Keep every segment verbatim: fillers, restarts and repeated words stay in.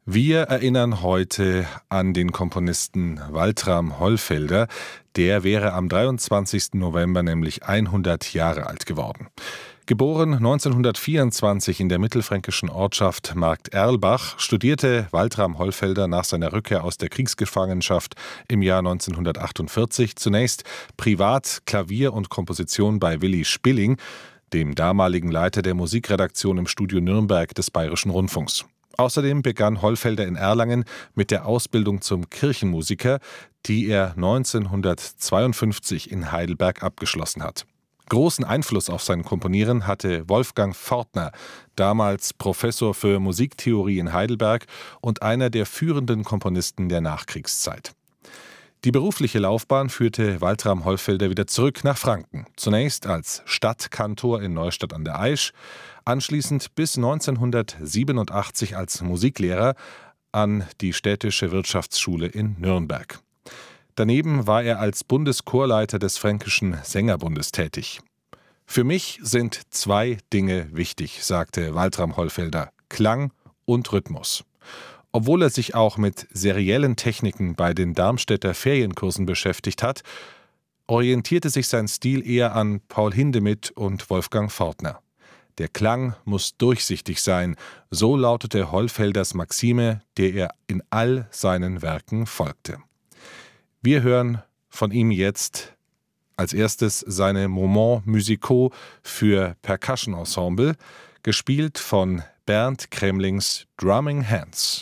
Wir erinnern heute an den Komponisten Waltram Hollfelder. Der wäre am dreiundzwanzigsten November nämlich hundert Jahre alt geworden. Geboren neunzehnhundertvierundzwanzig in der mittelfränkischen Ortschaft Markt-Erlbach, studierte Waltram Hollfelder nach seiner Rückkehr aus der Kriegsgefangenschaft im Jahr neunzehnhundertachtundvierzig zunächst privat Klavier und Komposition bei Willy Spilling, dem damaligen Leiter der Musikredaktion im Studio Nürnberg des Bayerischen Rundfunks. Außerdem begann Hollfelder in Erlangen mit der Ausbildung zum Kirchenmusiker, die er neunzehnhundertzweiundfünfzig in Heidelberg abgeschlossen hat. Großen Einfluss auf sein Komponieren hatte Wolfgang Fortner, damals Professor für Musiktheorie in Heidelberg und einer der führenden Komponisten der Nachkriegszeit. Die berufliche Laufbahn führte Waltram Hollfelder wieder zurück nach Franken. Zunächst als Stadtkantor in Neustadt an der Aisch, anschließend bis neunzehnhundertsiebenundachtzig als Musiklehrer an die Städtische Wirtschaftsschule in Nürnberg. Daneben war er als Bundeschorleiter des Fränkischen Sängerbundes tätig. Für mich sind zwei Dinge wichtig, sagte Waltram Hollfelder: Klang und Rhythmus. Obwohl er sich auch mit seriellen Techniken bei den Darmstädter Ferienkursen beschäftigt hat, orientierte sich sein Stil eher an Paul Hindemith und Wolfgang Fortner. Der Klang muss durchsichtig sein, so lautete Hollfelders Maxime, der er in all seinen Werken folgte. Wir hören von ihm jetzt als erstes seine Moments musicaux für Percussion Ensemble, gespielt von Bernd Kremlings Drumming Hands.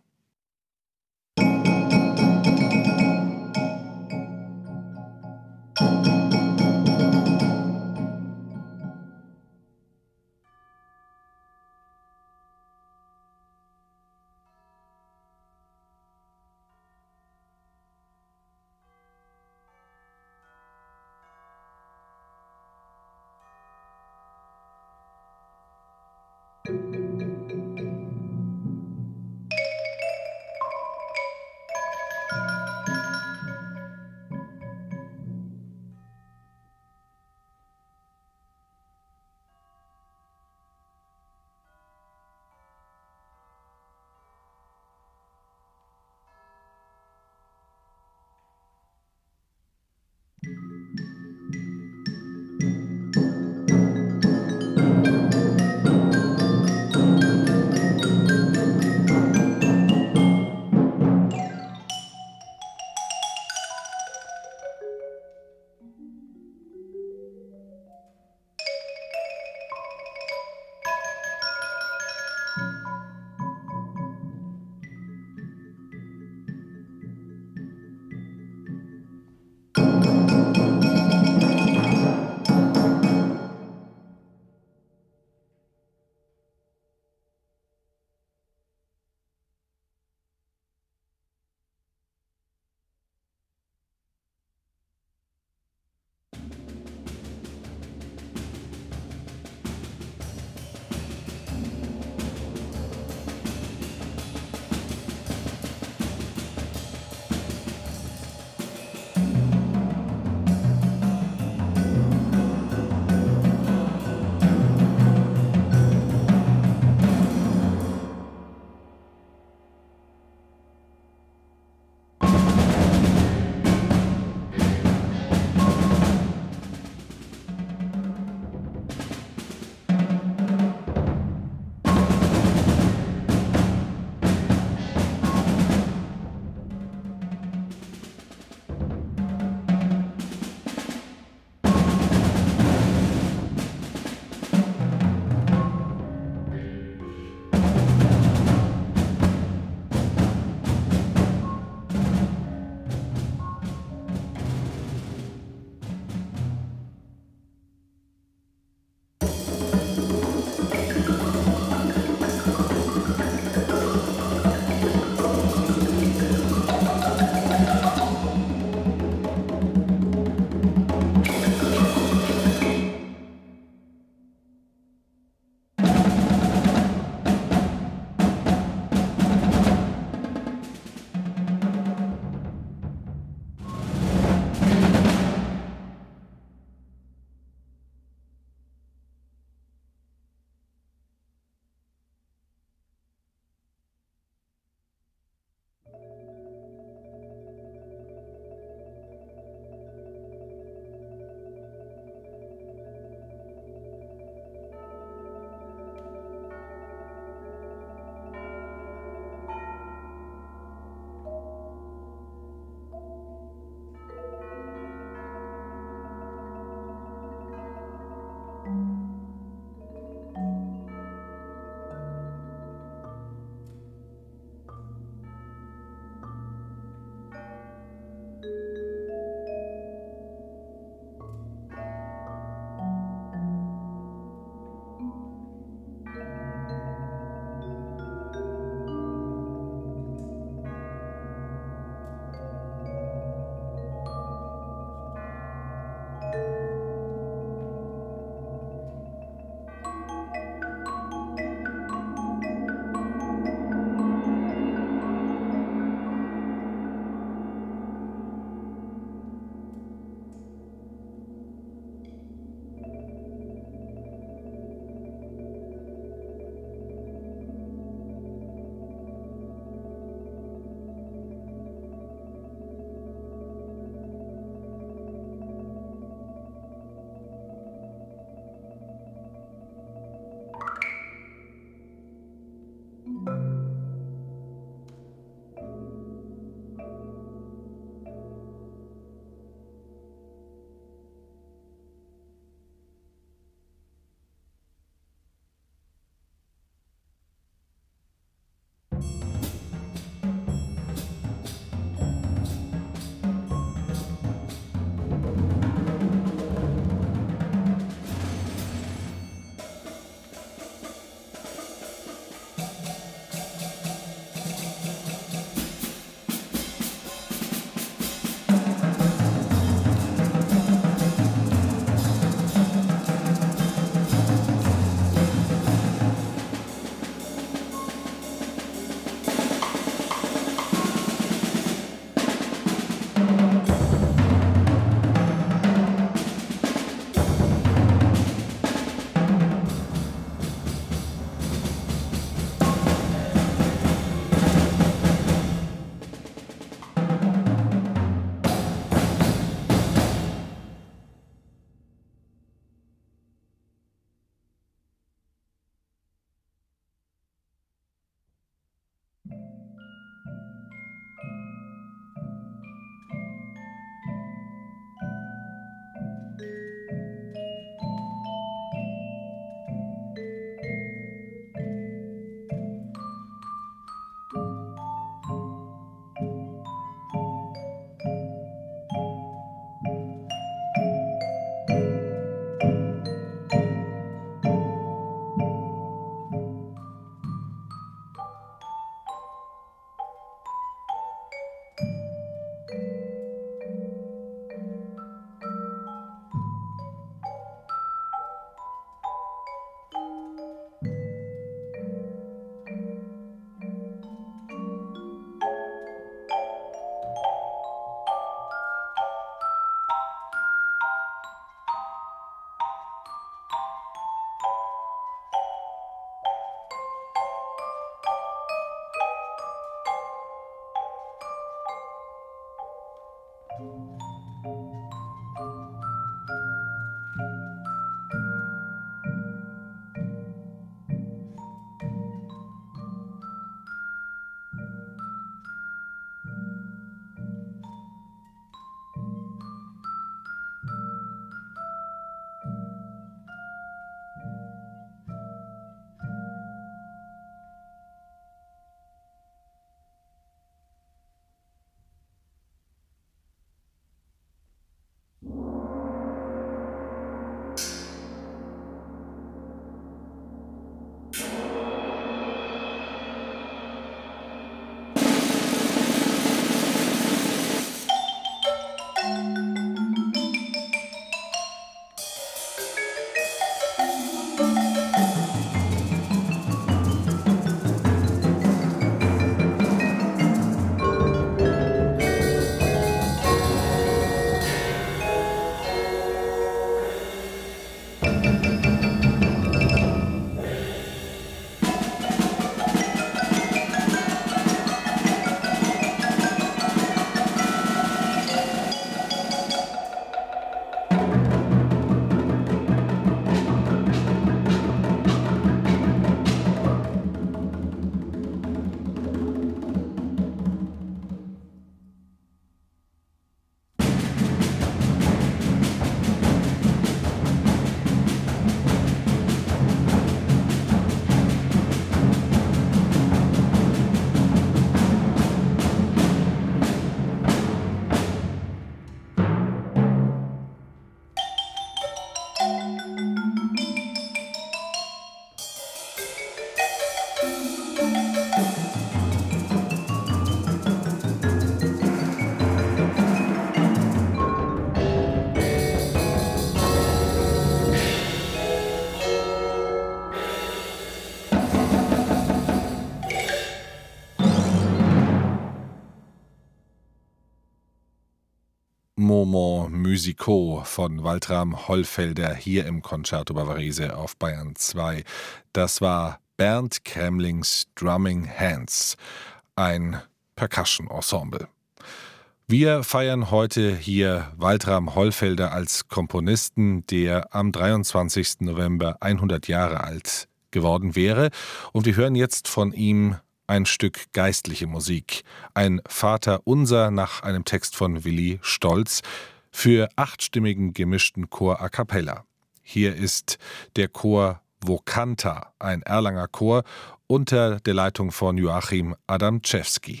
Moments musicaux von Waltraam Hollfelder hier im Concerto Bavarese auf Bayern zwei. Das war Bernd Kremlings Drumming Hands, ein Percussion-Ensemble. Wir feiern heute hier Waltraam Hollfelder als Komponisten, der am dreiundzwanzigsten November hundert Jahre alt geworden wäre. Und wir hören jetzt von ihm ein Stück geistliche Musik, ein Vaterunser nach einem Text von Willi Stolz für achtstimmigen gemischten Chor a cappella. Hier ist der Chor Vocanta, ein Erlanger Chor unter der Leitung von Joachim Adamczewski.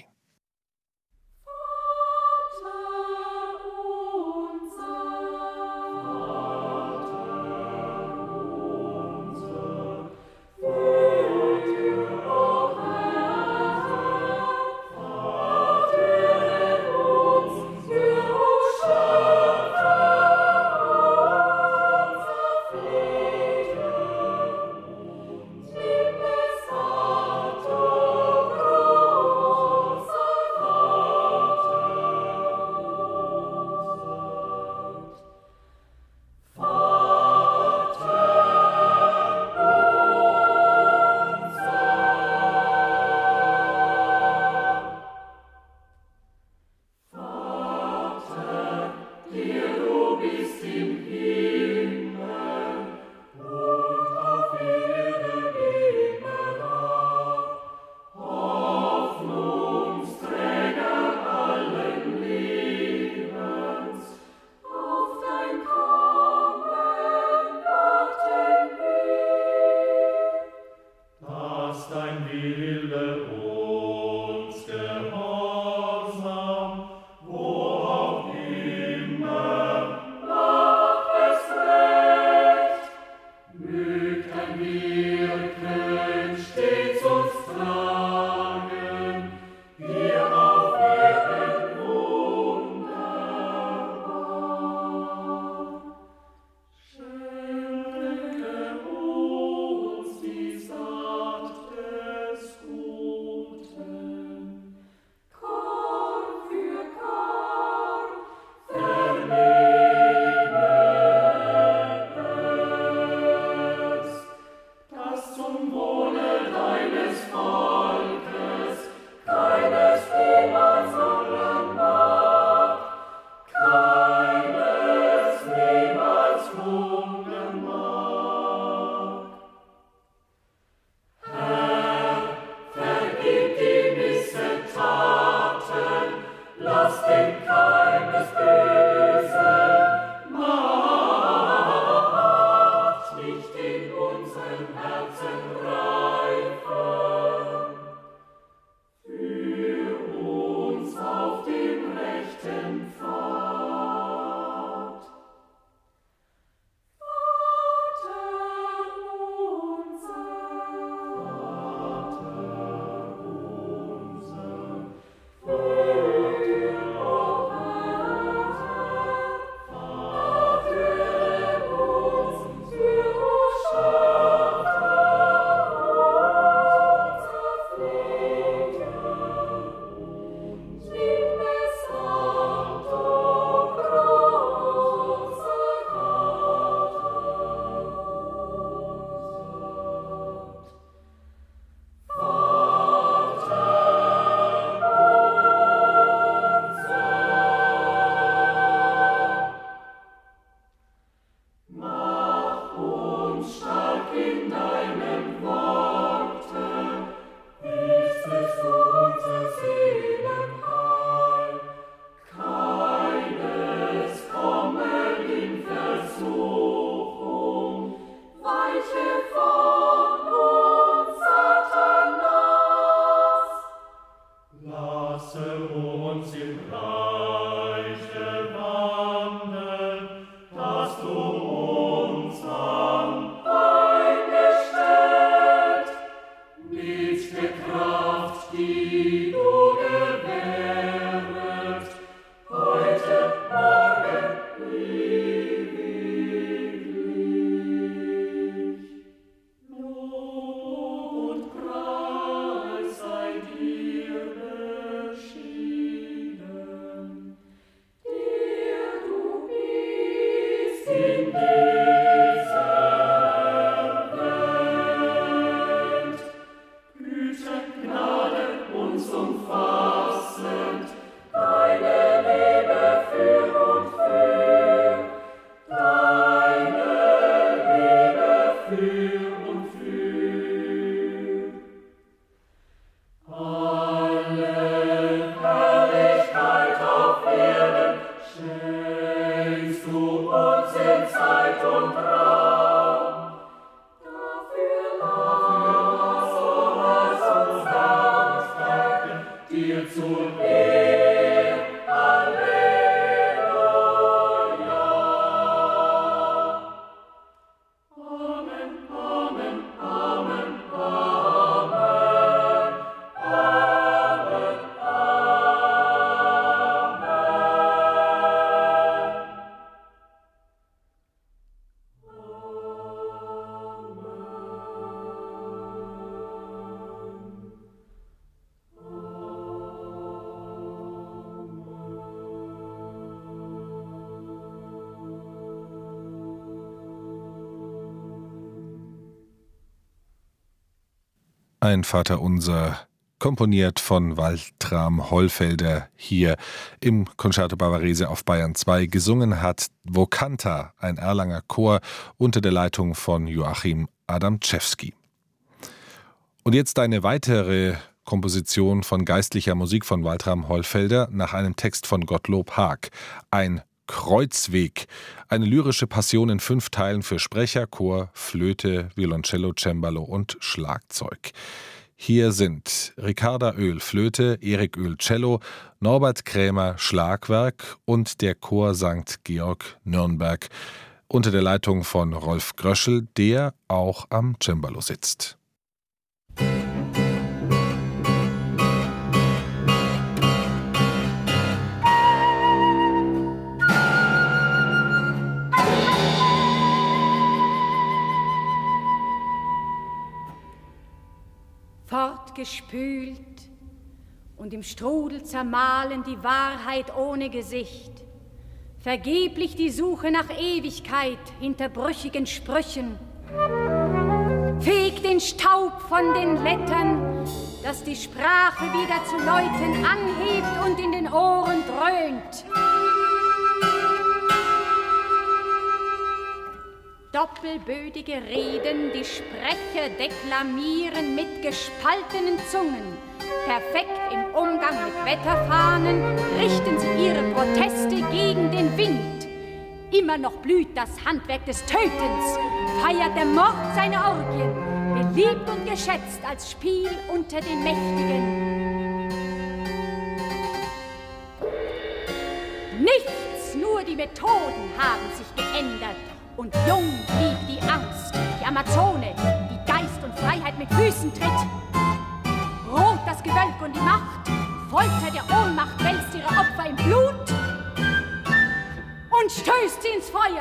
Ein Vaterunser, komponiert von Waltram Hollfelder, hier im Concerto Bavarese auf Bayern zwei. Gesungen hat Vocanta, ein Erlanger Chor unter der Leitung von Joachim Adamczewski. Und jetzt eine weitere Komposition von geistlicher Musik von Waltram Hollfelder nach einem Text von Gottlob Haag. Ein Kreuzweg, eine lyrische Passion in fünf Teilen für Sprecher, Chor, Flöte, Violoncello, Cembalo und Schlagzeug. Hier sind Ricarda Oehl Flöte, Erik Oehl Cello, Norbert Krämer Schlagwerk und der Chor Sankt Georg Nürnberg unter der Leitung von Rolf Gröschel, der auch am Cembalo sitzt. Fortgespült und im Strudel zermahlen die Wahrheit ohne Gesicht. Vergeblich die Suche nach Ewigkeit hinter brüchigen Sprüchen. Fegt den Staub von den Lettern, dass die Sprache wieder zu läuten anhebt und in den Ohren dröhnt. Doppelbödige Reden, die Sprecher deklamieren mit gespaltenen Zungen. Perfekt im Umgang mit Wetterfahnen richten sie ihre Proteste gegen den Wind. Immer noch blüht das Handwerk des Tötens, feiert der Mord seine Orgien, beliebt und geschätzt als Spiel unter den Mächtigen. Nichts, nur die Methoden haben sich geändert. Und jung blieb die Angst, die Amazone, die Geist und Freiheit mit Füßen tritt. Rot das Gewölk und die Macht, Folter der Ohnmacht wälzt ihre Opfer im Blut und stößt sie ins Feuer.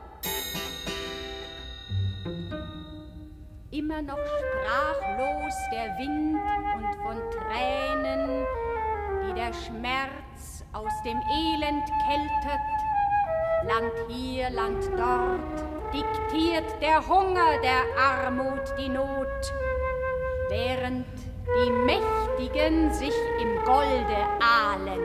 Immer noch sprachlos der Wind und von Tränen, die der Schmerz aus dem Elend keltert. Land hier, Land dort, diktiert der Hunger, der Armut, die Not, während die Mächtigen sich im Golde ahlen.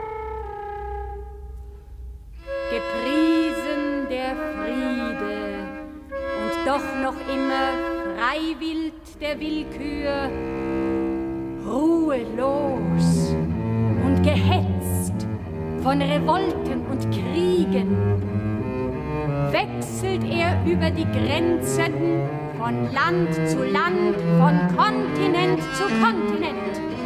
Gepriesen der Friede und doch noch immer freiwild der Willkür, ruhelos und gehetzt von Revolten und Kriegen, wechselt er über die Grenzen von Land zu Land, von Kontinent zu Kontinent.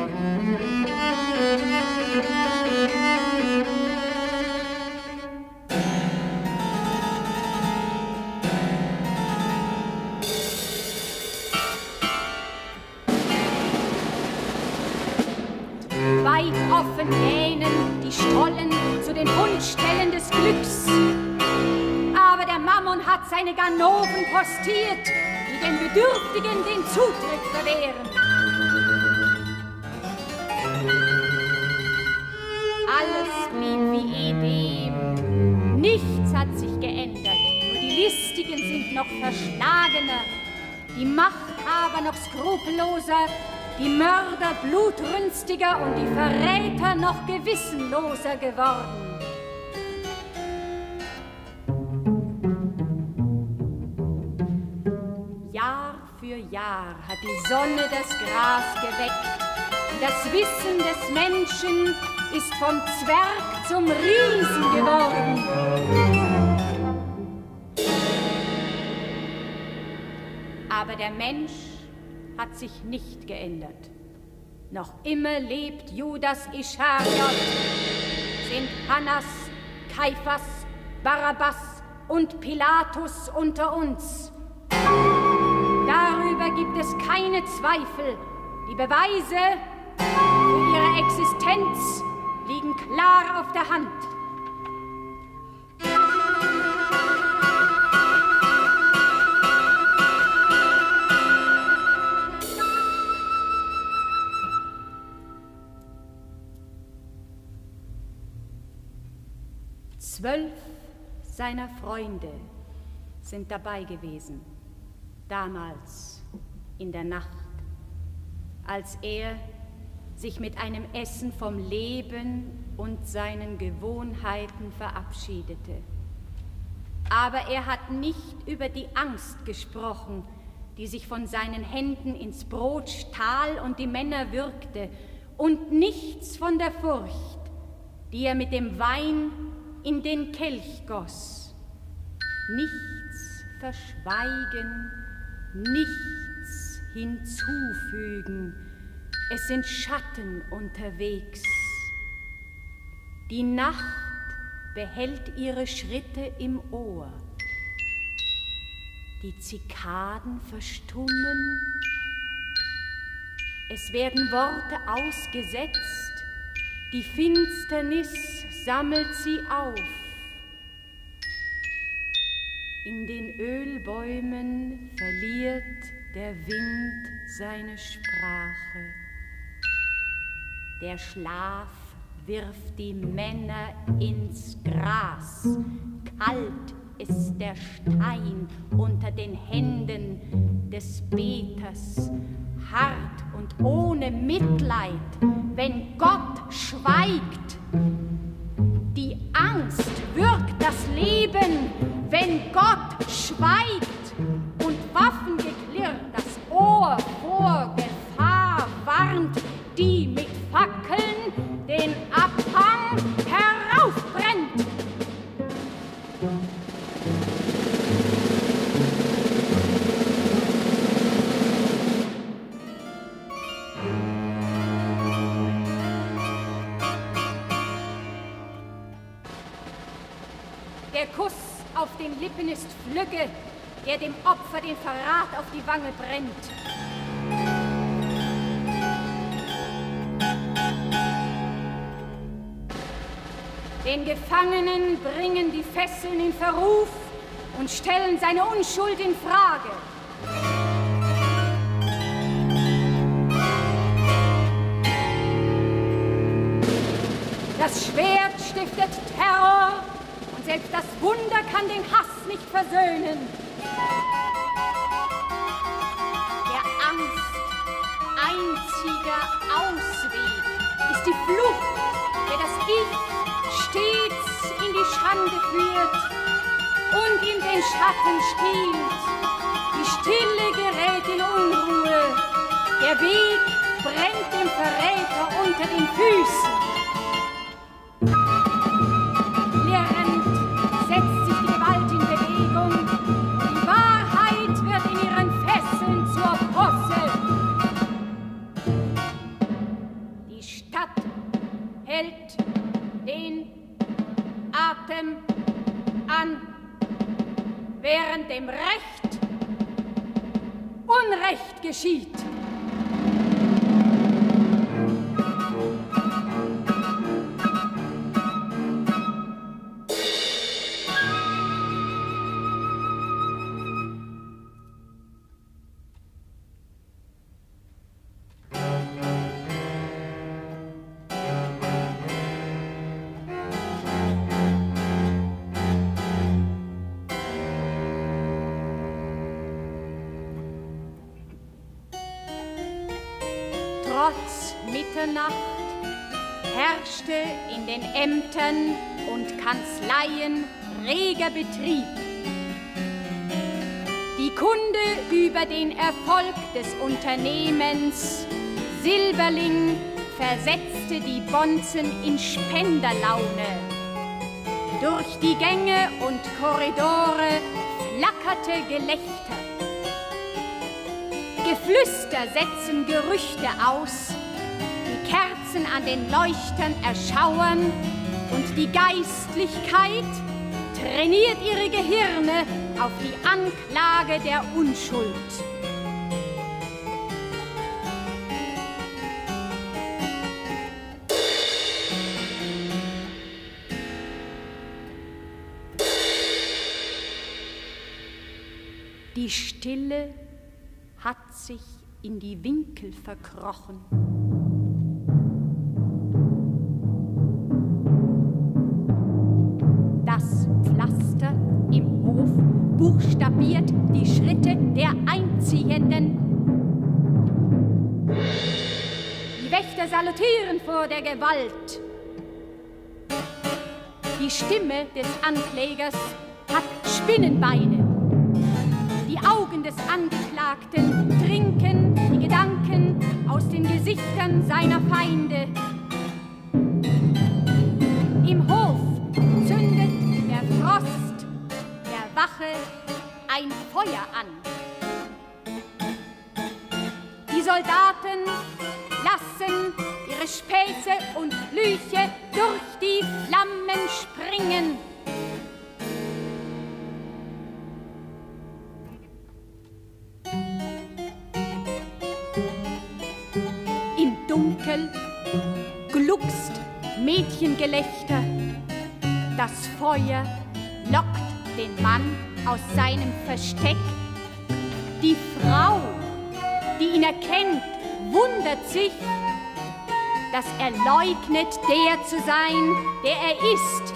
Weit offen gähnen die Stollen zu den Fundstellen des Glücks. Aber der Mammon hat seine Ganoven postiert, die den Bedürftigen den Zutritt verwehren. Alles blieb wie ehedem, nichts hat sich geändert, nur die Listigen sind noch verschlagener, die Machthaber noch skrupelloser, die Mörder blutrünstiger und die Verräter noch gewissenloser geworden. Jahr für Jahr hat die Sonne das Gras geweckt. Das Wissen des Menschen ist vom Zwerg zum Riesen geworden. Aber der Mensch hat sich nicht geändert. noch immer lebt Judas Ischariot, sind Hannas, Kaiphas, Barabbas und Pilatus unter uns. Darüber gibt es keine Zweifel. Die Beweise für ihre Existenz liegen klar auf der Hand. Zwölf seiner Freunde sind dabei gewesen, damals in der Nacht, als er sich mit einem Essen vom Leben und seinen Gewohnheiten verabschiedete. Aber er hat nicht über die Angst gesprochen, die sich von seinen Händen ins Brot stahl und die Männer würgte, und nichts von der Furcht, die er mit dem Wein in den Kelch goss. Nichts verschweigen, nichts hinzufügen. Es sind Schatten unterwegs. Die Nacht behält ihre Schritte im Ohr. Die Zikaden verstummen. Es werden Worte ausgesetzt. Die Finsternis sammelt sie auf. In den Ölbäumen verliert der Wind seine Sprache. Der Schlaf wirft die Männer ins Gras. Kalt ist der Stein unter den Händen des Beters. Hart und ohne Mitleid, wenn Gott schweigt. Die Angst würgt das Leben, wenn Gott schweigt. Und Waffengeklirr das Ohr vor Gefahr warnt, die mit Fackeln den Abhang heraufbrennt. Der Kuss auf den Lippen ist Flügge, der dem Opfer den Verrat auf die Wange brennt. Den Gefangenen bringen die Fesseln in Verruf und stellen seine Unschuld in Frage. Das Schwert stiftet Terror. Selbst das Wunder kann den Hass nicht versöhnen. Der Angst einziger Ausweg ist die Flucht, der das Ich stets in die Schande führt und in den Schatten stiehlt. Die Stille gerät in Unruhe. Der Weg brennt dem Verräter unter den Füßen. Während dem Recht Unrecht geschieht. Trotz Mitternacht herrschte in den Ämtern und Kanzleien reger Betrieb. Die Kunde über den Erfolg des Unternehmens Silberling versetzte die Bonzen in Spenderlaune. Durch die Gänge und Korridore flackerte Gelächter. Geflüster setzen Gerüchte aus, Kerzen an den Leuchtern erschauern und die Geistlichkeit trainiert ihre Gehirne auf die Anklage der Unschuld. Die Stille hat sich in die Winkel verkrochen. Das Pflaster im Hof buchstabiert die Schritte der Einziehenden. Die Wächter salutieren vor der Gewalt. Die Stimme des Anklägers hat Spinnenbeine. Die Augen des Angeklagten trinken die Gedanken aus den Gesichtern seiner Feinde. Im Hof zündet der Frost der Wache ein Feuer an. Die Soldaten lassen ihre Späße und Flüche durch die Flammen springen. Im Dunkel gluckst Mädchengelächter. Das Feuer lockt den Mann aus seinem Versteck. Die Frau, die ihn erkennt, wundert sich, dass er leugnet, der zu sein, der er ist.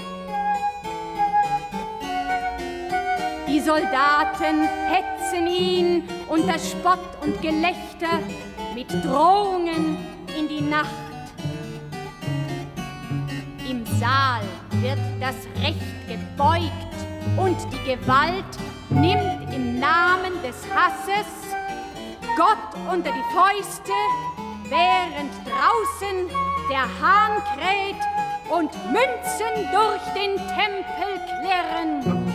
Die Soldaten hetzen ihn unter Spott und Gelächter mit Drohungen in die Nacht. Im Saal wird das Recht gebeugt und die Gewalt nimmt im Namen des Hasses Gott unter die Fäuste, während draußen der Hahn kräht und Münzen durch den Tempel klirren.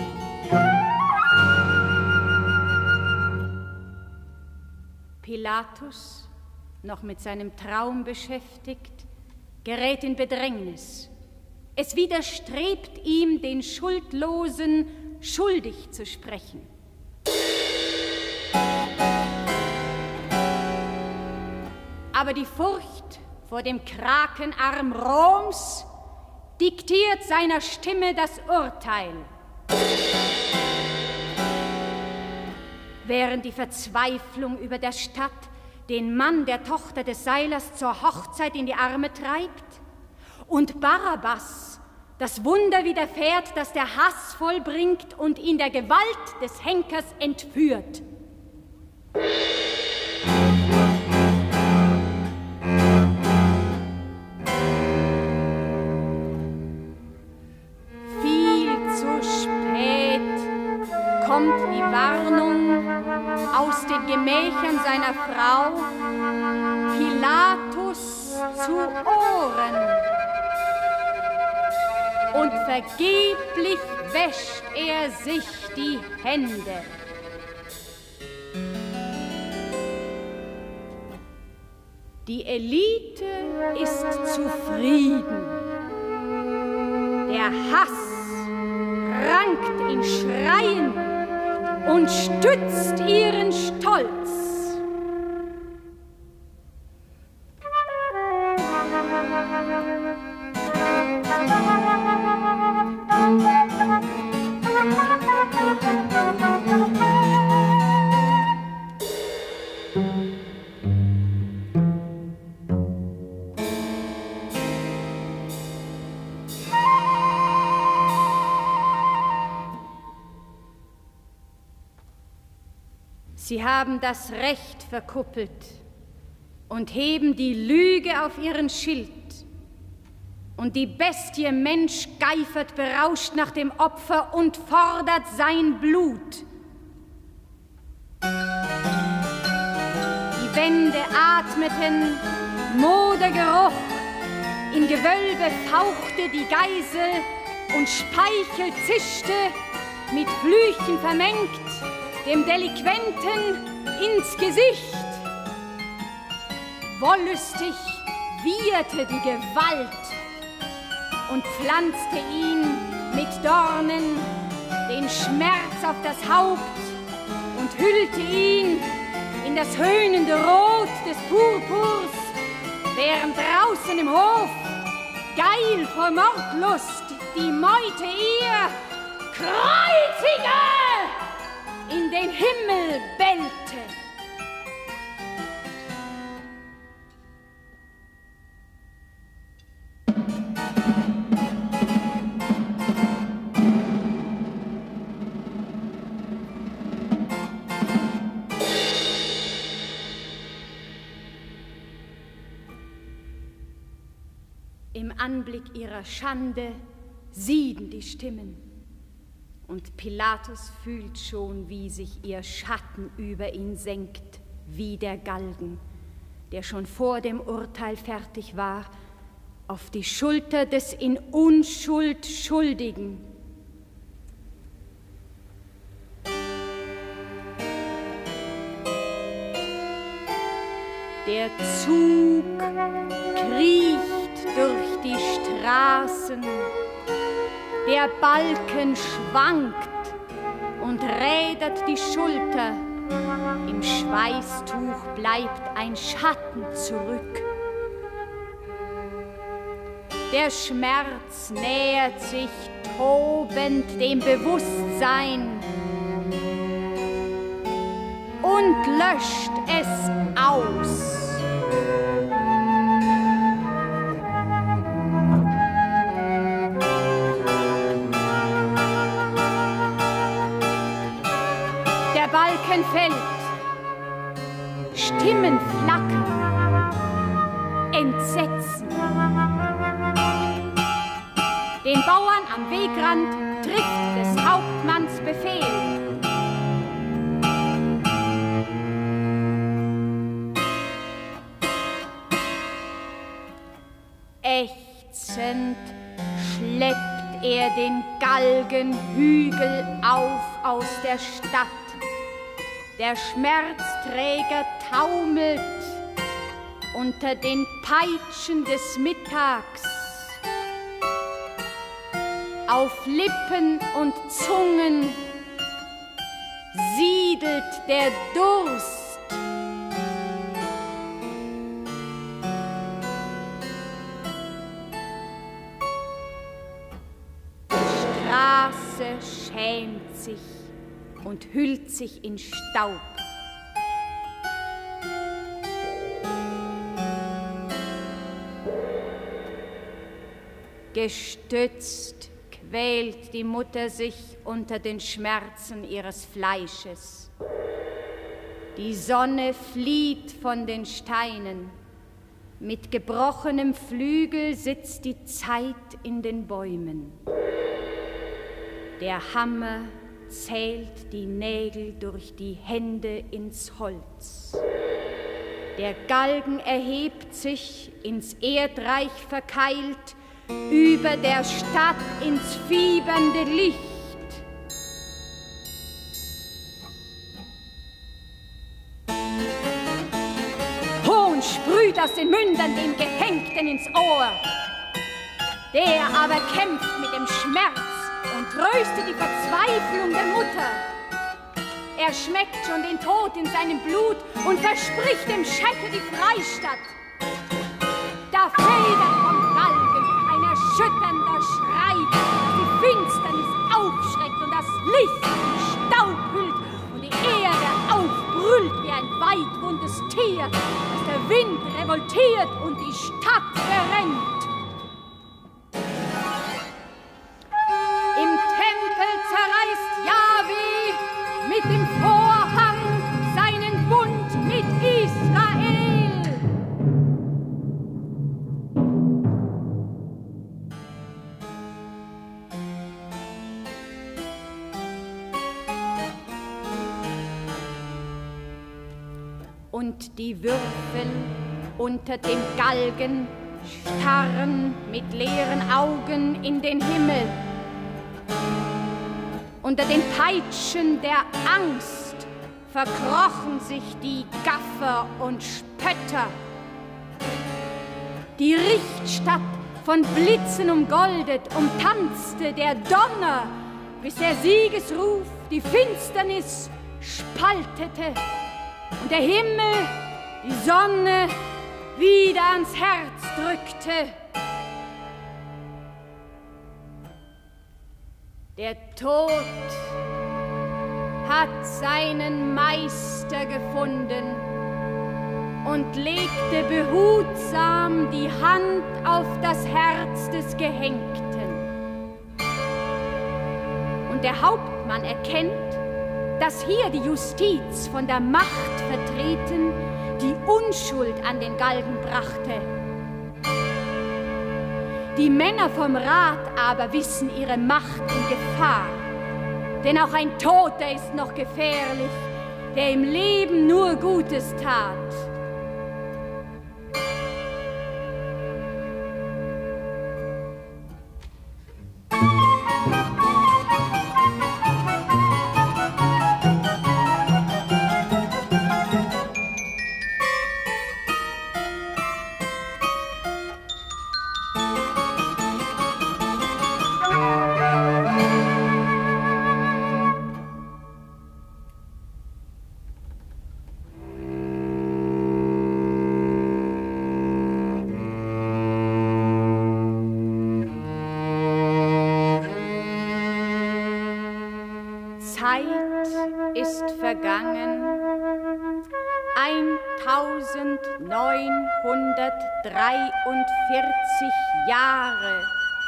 Pilatus, noch mit seinem Traum beschäftigt, gerät in Bedrängnis. Es widerstrebt ihm, den Schuldlosen schuldig zu sprechen. Aber die Furcht vor dem Krakenarm Roms diktiert seiner Stimme das Urteil. Während die Verzweiflung über der Stadt den Mann der Tochter des Seilers zur Hochzeit in die Arme treibt und Barabbas das Wunder widerfährt, das der Hass vollbringt und ihn der Gewalt des Henkers entführt. Viel zu spät kommt die Warnung aus den Gemächern seiner Frau Pilatus zu Ohren. Und vergeblich wäscht er sich die Hände. Die Elite ist zufrieden. Der Hass rankt in Schreien und stützt ihren Stolz. Sie haben das Recht verkuppelt und heben die Lüge auf ihren Schild. Und die Bestie Mensch geifert berauscht nach dem Opfer und fordert sein Blut. Die Wände atmeten Modergeruch, im Gewölbe fauchte die Geisel und Speichel zischte, mit Flüchen vermengt, dem Delinquenten ins Gesicht. Wollüstig wieherte die Gewalt und pflanzte ihn mit Dornen den Schmerz auf das Haupt und hüllte ihn in das höhnende Rot des Purpurs, während draußen im Hof, geil vor Mordlust, die Meute ihr Kreuzige in den Himmel bellte. Im Anblick ihrer Schande sieden die Stimmen, und Pilatus fühlt schon, wie sich ihr Schatten über ihn senkt, wie der Galgen, der schon vor dem Urteil fertig war, auf die Schulter des in Unschuld Schuldigen. Der Zug kriecht durch die Straßen, der Balken schwankt und rädert die Schulter, im Schweißtuch bleibt ein Schatten zurück. Der Schmerz nähert sich tobend dem Bewusstsein und löscht es aus. Der Balken fällt, Stimmen flackern, Entsetzen. Den Bauern am Wegrand trifft des Hauptmanns Befehl. Ächzend schleppt er den Galgenhügel auf aus der Stadt. Der Schmerzträger taumelt unter den Peitschen des Mittags. Auf Lippen und Zungen siedelt der Durst. Die Straße schämt sich und hüllt sich in Staub. Gestützt quält die Mutter sich unter den Schmerzen ihres Fleisches. Die Sonne flieht von den Steinen. Mit gebrochenem Flügel sitzt die Zeit in den Bäumen. Der Hammer zählt die Nägel durch die Hände ins Holz. Der Galgen erhebt sich, ins Erdreich verkeilt, über der Stadt ins fiebernde Licht. Hohn sprüht aus den Mündern dem Gehängten ins Ohr. Der aber kämpft mit dem Schmerz und tröstet die Verzweiflung der Mutter. Er schmeckt schon den Tod in seinem Blut und verspricht dem Schächer die Freistatt. Da federt vom Galgen ein erschütternder Schrei, das die Finsternis aufschreckt und das Licht in Staub hüllt und die Erde aufbrüllt wie ein weitwundes Tier, das der Wind revoltiert und die Stadt verrennt. Im Tempel zerreißt Jahwe mit dem Vorhang seinen Bund mit Israel. Und die Würfel unter dem Galgen starren mit leeren Augen in den Himmel. Unter den Peitschen der Angst verkrochen sich die Gaffer und Spötter. die Richtstadt von Blitzen umgoldet, umtanzte der Donner, bis der Siegesruf die Finsternis spaltete und der Himmel die Sonne wieder ans Herz drückte. Der Tod hat seinen Meister gefunden und legte behutsam die Hand auf das Herz des Gehängten. Und der Hauptmann erkennt, dass hier die Justiz von der Macht vertreten, die Unschuld an den Galgen brachte. Die Männer vom Rat aber wissen ihre Macht in Gefahr, denn auch ein Toter ist noch gefährlich, der im Leben nur Gutes tat. Vergangen eintausendneunhundertdreiundvierzig Jahre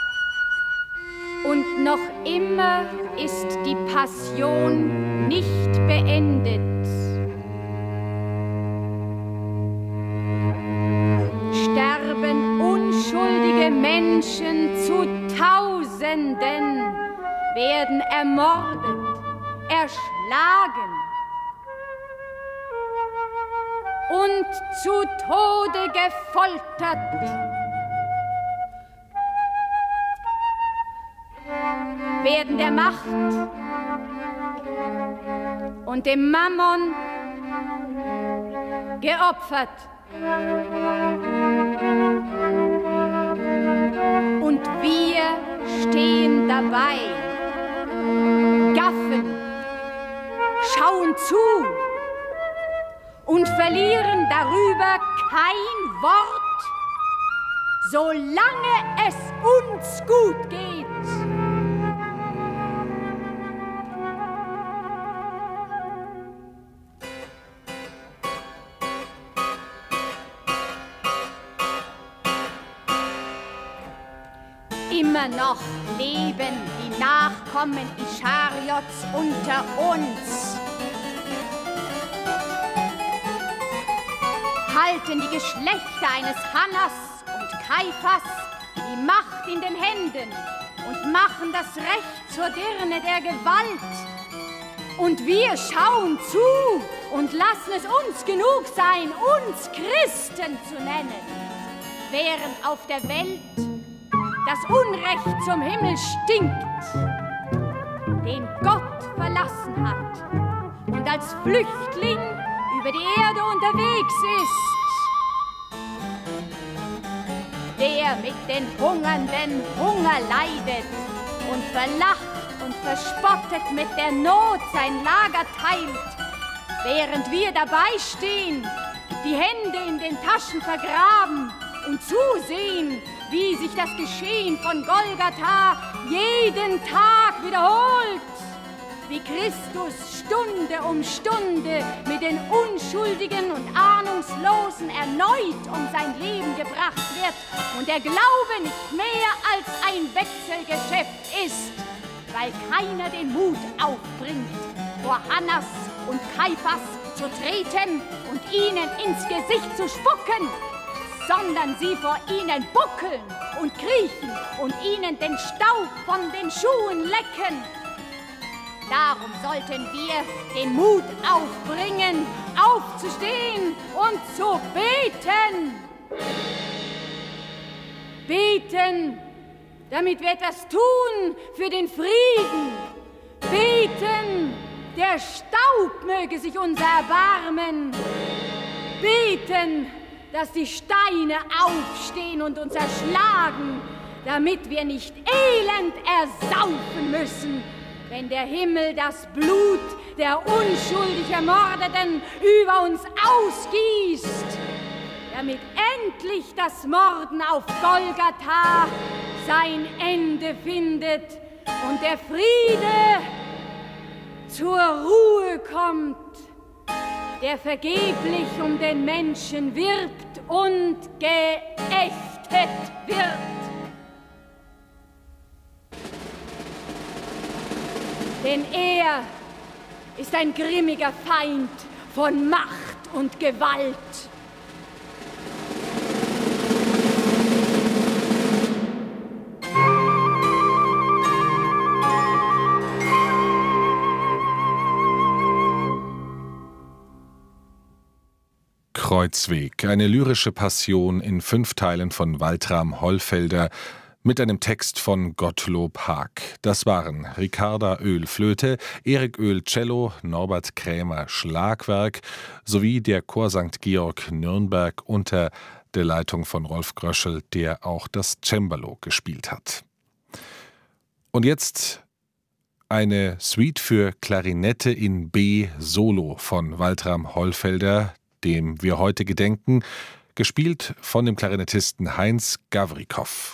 und noch immer ist die Passion nicht beendet. Sterben unschuldige Menschen zu Tausenden, werden ermordet, erschlagen und zu Tode gefoltert. Werden der Macht und dem Mammon geopfert. Und wir stehen dabei, gaffen, schauen zu und verlieren darüber kein Wort, solange es uns gut geht. Immer noch leben die Nachkommen Ischariots unter uns. Halten die Geschlechter eines Hannas und Kaiphas die Macht in den Händen und machen das Recht zur Dirne der Gewalt. Und wir schauen zu und lassen es uns genug sein, uns Christen zu nennen, während auf der Welt das Unrecht zum Himmel stinkt, den Gott verlassen hat und als Flüchtling über die Erde unterwegs ist. Der mit den Hungernden Hunger leidet und verlacht und verspottet mit der Not sein Lager teilt, während wir dabei stehen, die Hände in den Taschen vergraben und zusehen, wie sich das Geschehen von Golgatha jeden Tag wiederholt, wie Christus Stunde um Stunde mit den Unschuldigen und Ahnungslosen erneut um sein Leben gebracht wird und der Glaube nicht mehr als ein Wechselgeschäft ist, weil keiner den Mut aufbringt, vor Hannas und Kaiphas zu treten und ihnen ins Gesicht zu spucken, sondern sie vor ihnen buckeln und kriechen und ihnen den Staub von den Schuhen lecken. Darum sollten wir den Mut aufbringen, aufzustehen und zu beten. Beten, damit wir etwas tun für den Frieden. Beten, der Staub möge sich uns erbarmen. Beten, dass die Steine aufstehen und uns erschlagen, damit wir nicht elend ersaufen müssen, wenn der Himmel das Blut der unschuldig Ermordeten über uns ausgießt, damit endlich das Morden auf Golgatha sein Ende findet und der Friede zur Ruhe kommt, der vergeblich um den Menschen wirbt und geächtet wird. Denn er ist ein grimmiger Feind von Macht und Gewalt. Kreuzweg, eine lyrische Passion in fünf Teilen von Waltram Hollfelder mit einem Text von Gottlob Haag. Das waren Ricarda Oehl Flöte, Erik Oehl Cello, Norbert Krämer Schlagwerk sowie der Chor Sankt Georg Nürnberg unter der Leitung von Rolf Gröschel, der auch das Cembalo gespielt hat. Und jetzt eine Suite für Klarinette in B-Solo von Waltram Hollfelder, dem wir heute gedenken, gespielt von dem Klarinettisten Heinz Gawrikow.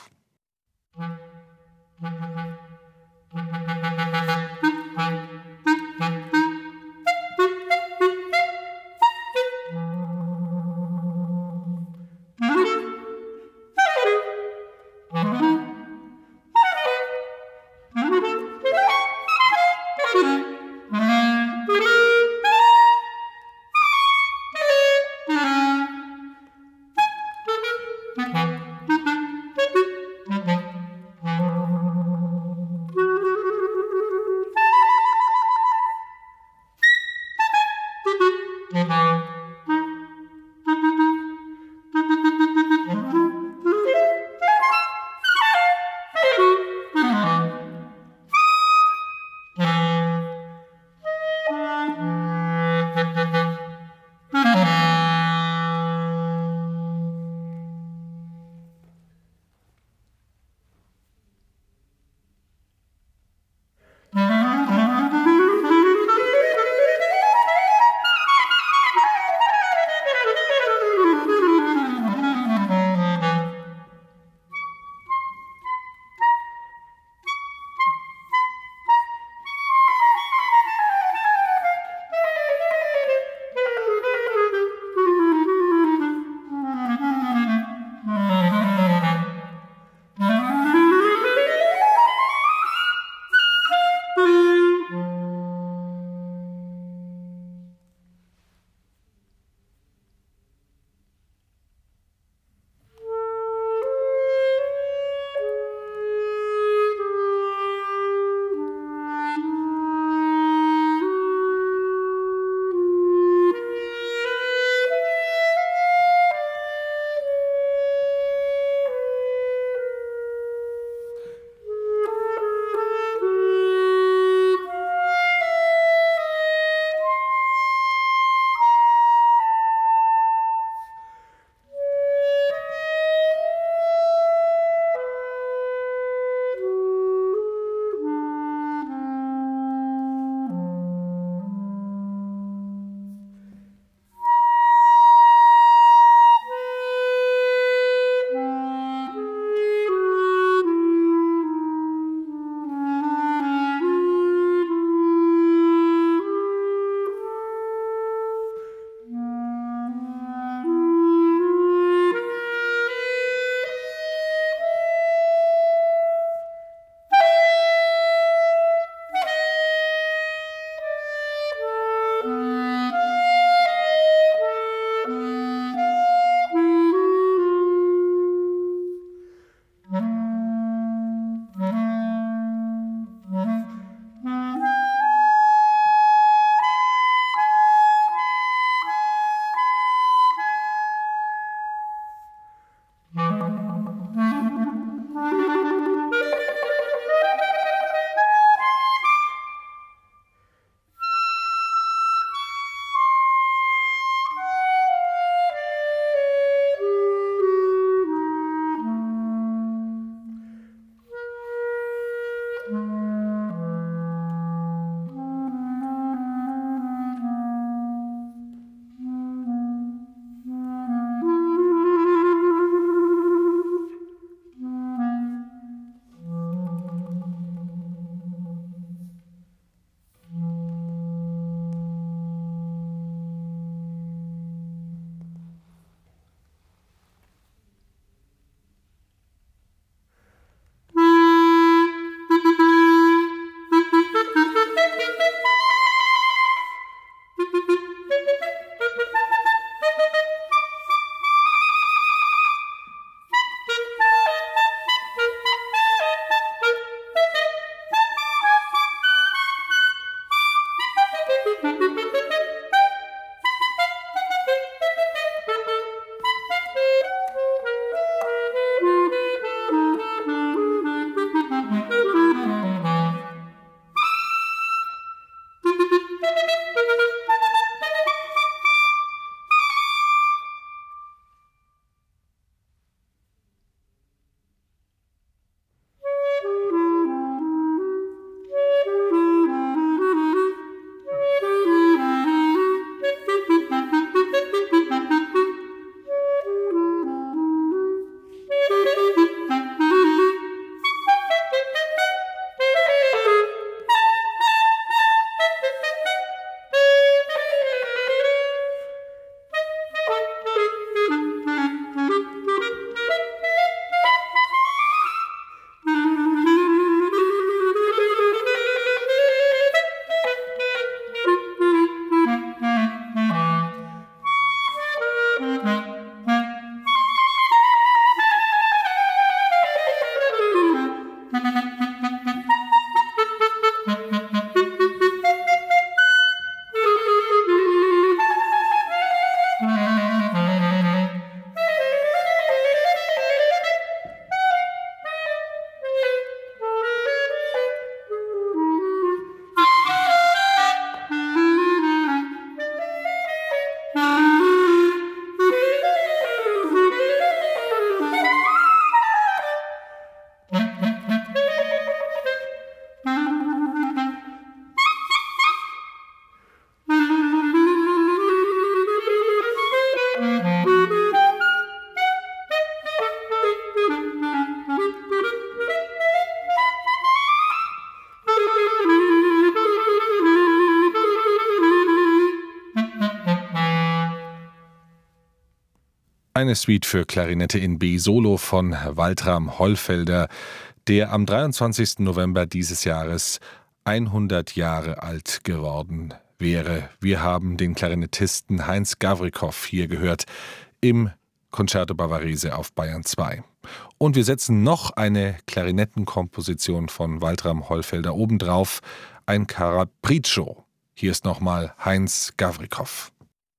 eine Suite für Klarinette in B-Solo von Waltram Hollfelder, der am dreiundzwanzigsten November dieses Jahres hundert Jahre alt geworden wäre. Wir haben den Klarinettisten Heinz Gawrikow hier gehört im Concerto Bavarese auf Bayern zwei. Und wir setzen noch eine Klarinettenkomposition von Waltram Hollfelder obendrauf, ein Capriccio. Hier ist nochmal Heinz Gawrikow.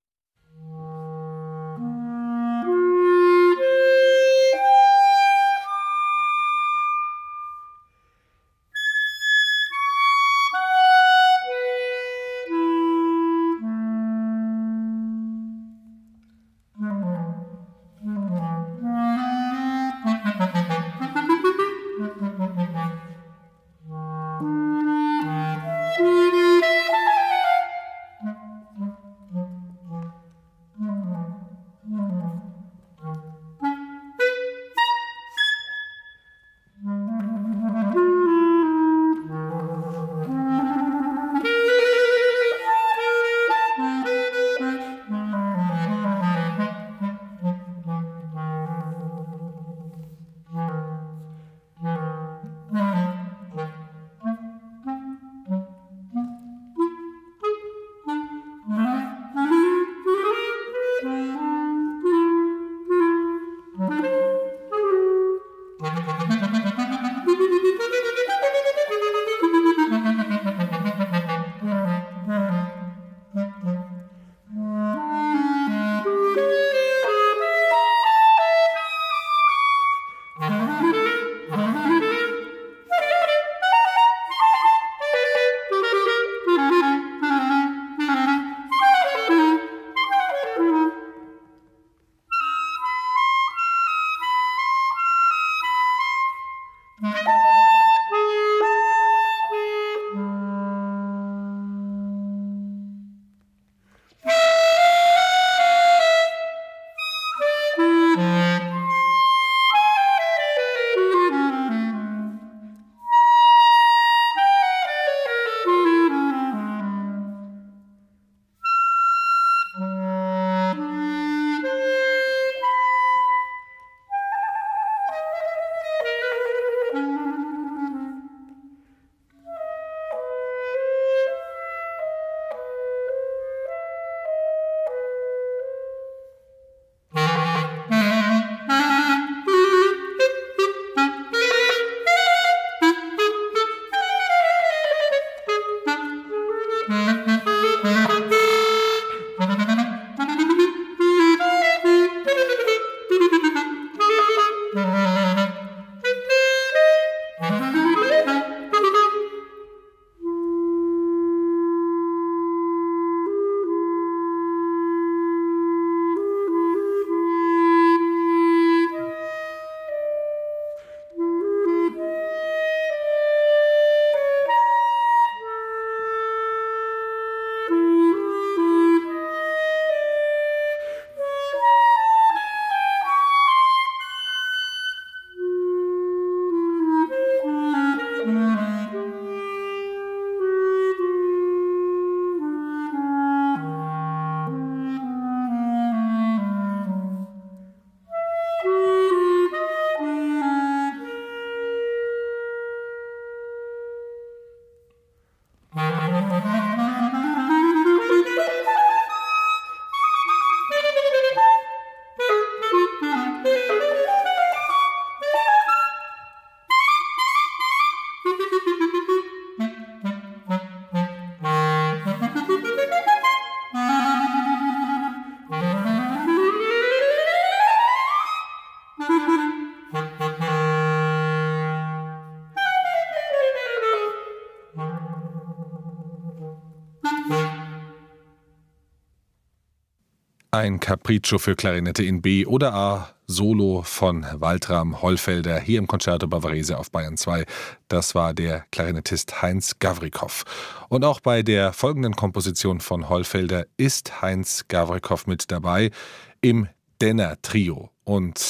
Ein Capriccio für Klarinette in B oder A, Solo von Waltram Hollfelder hier im Concerto Bavarese auf Bayern zwei. Das war der Klarinettist Heinz Gawrikow. Und auch bei der folgenden Komposition von Hollfelder ist Heinz Gawrikow mit dabei im Denner-Trio. Und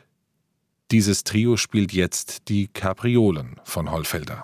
dieses Trio spielt jetzt die Kapriolen von Hollfelder.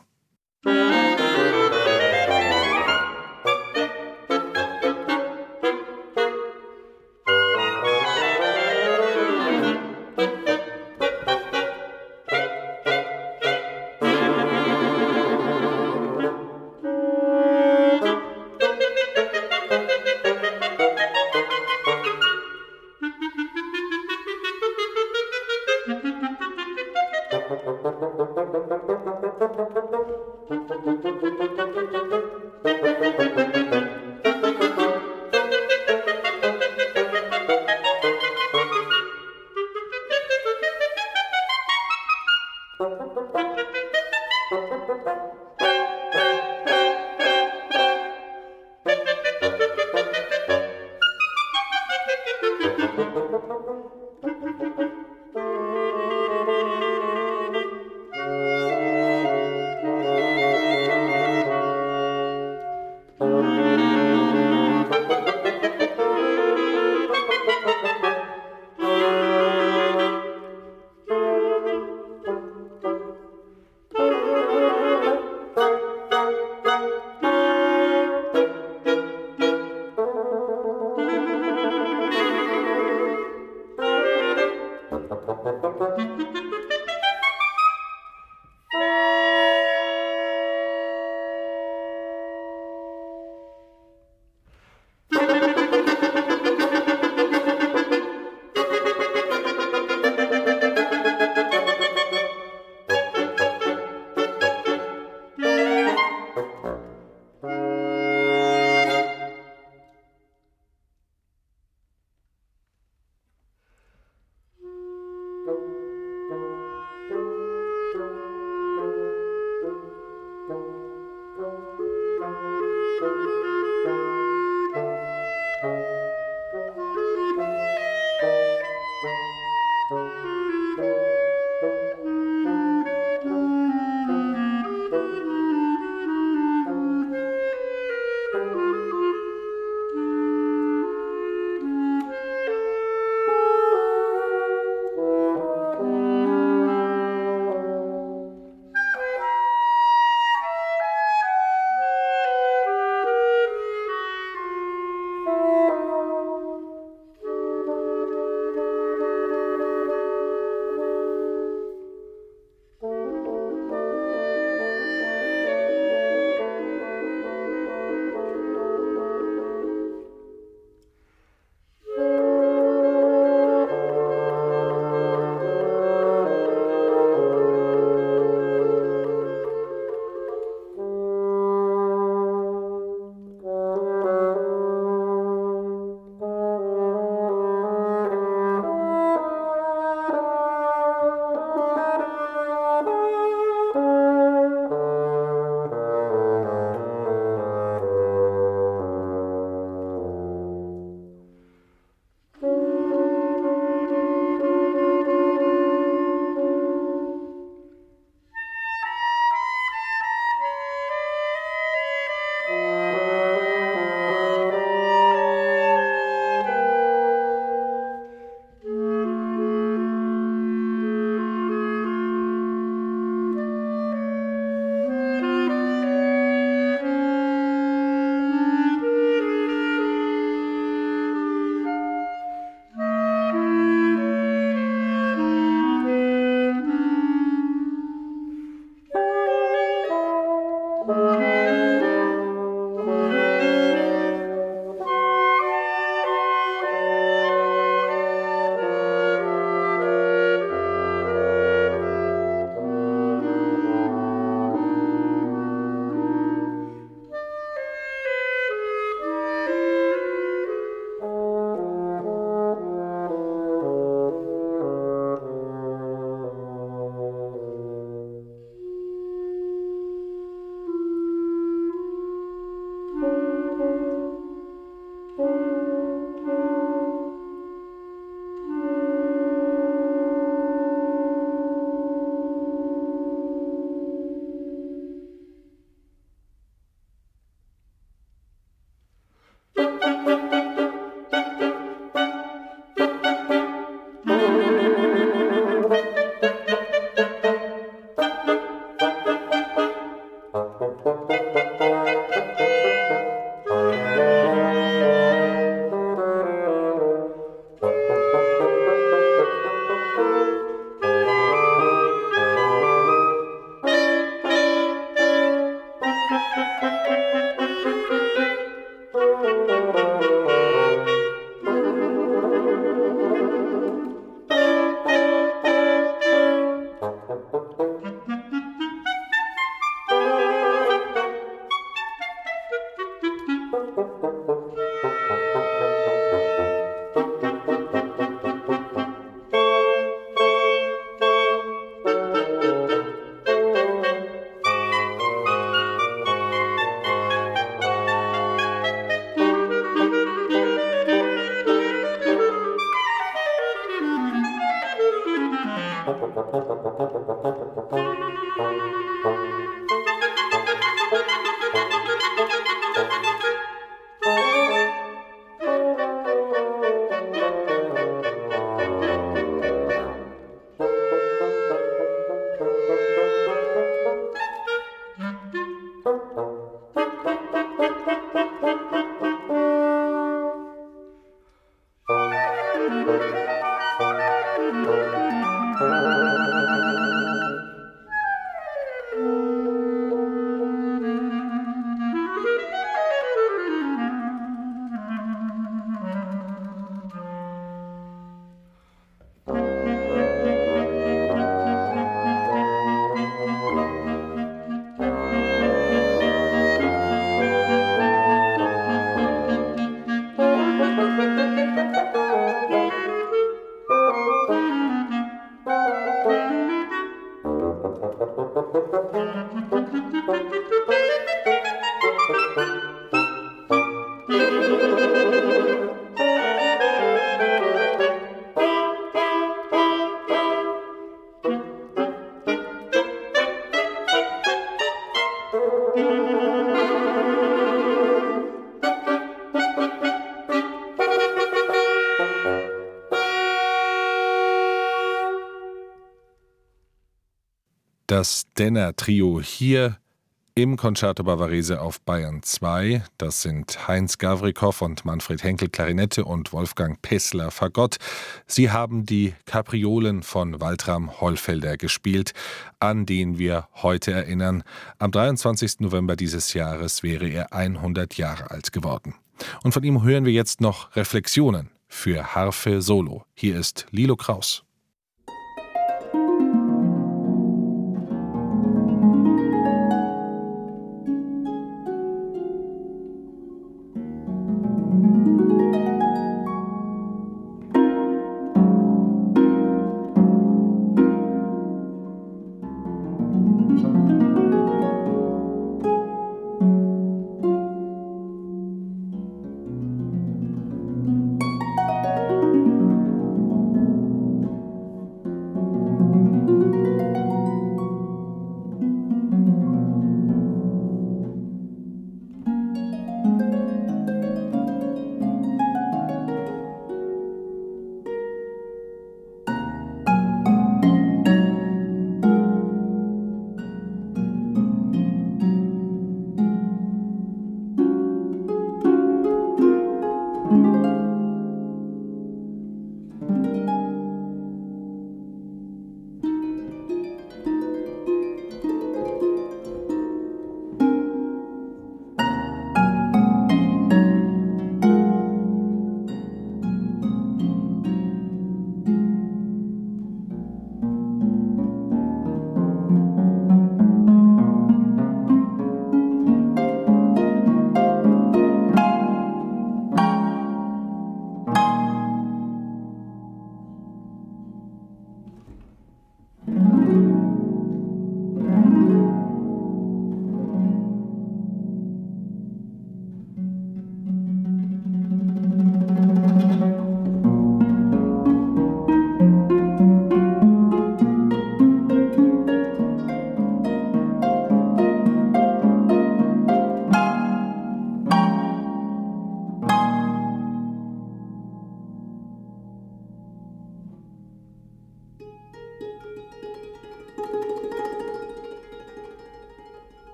Das Denner-Trio hier im Concerto Bavarese auf Bayern zwei. Das sind Heinz Gawrikow und Manfred Henkel Klarinette und Wolfgang Pessler Fagott. Sie haben die Kapriolen von Waltram Hollfelder gespielt, an den wir heute erinnern. Am dreiundzwanzigsten November dieses Jahres wäre er hundert Jahre alt geworden. Und von ihm hören wir jetzt noch Reflexionen für Harfe Solo. Hier ist Lilo Kraus.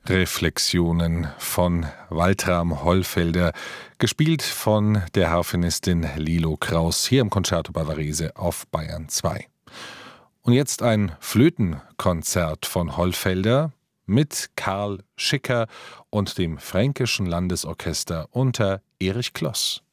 Reflexionen von Waltram Hollfelder, gespielt von der Harfenistin Lilo Kraus hier im Concerto Bavarese auf Bayern zwei. Und jetzt ein Flötenkonzert von Hollfelder mit Karl Schicker und dem Fränkischen Landesorchester unter Erich Kloss.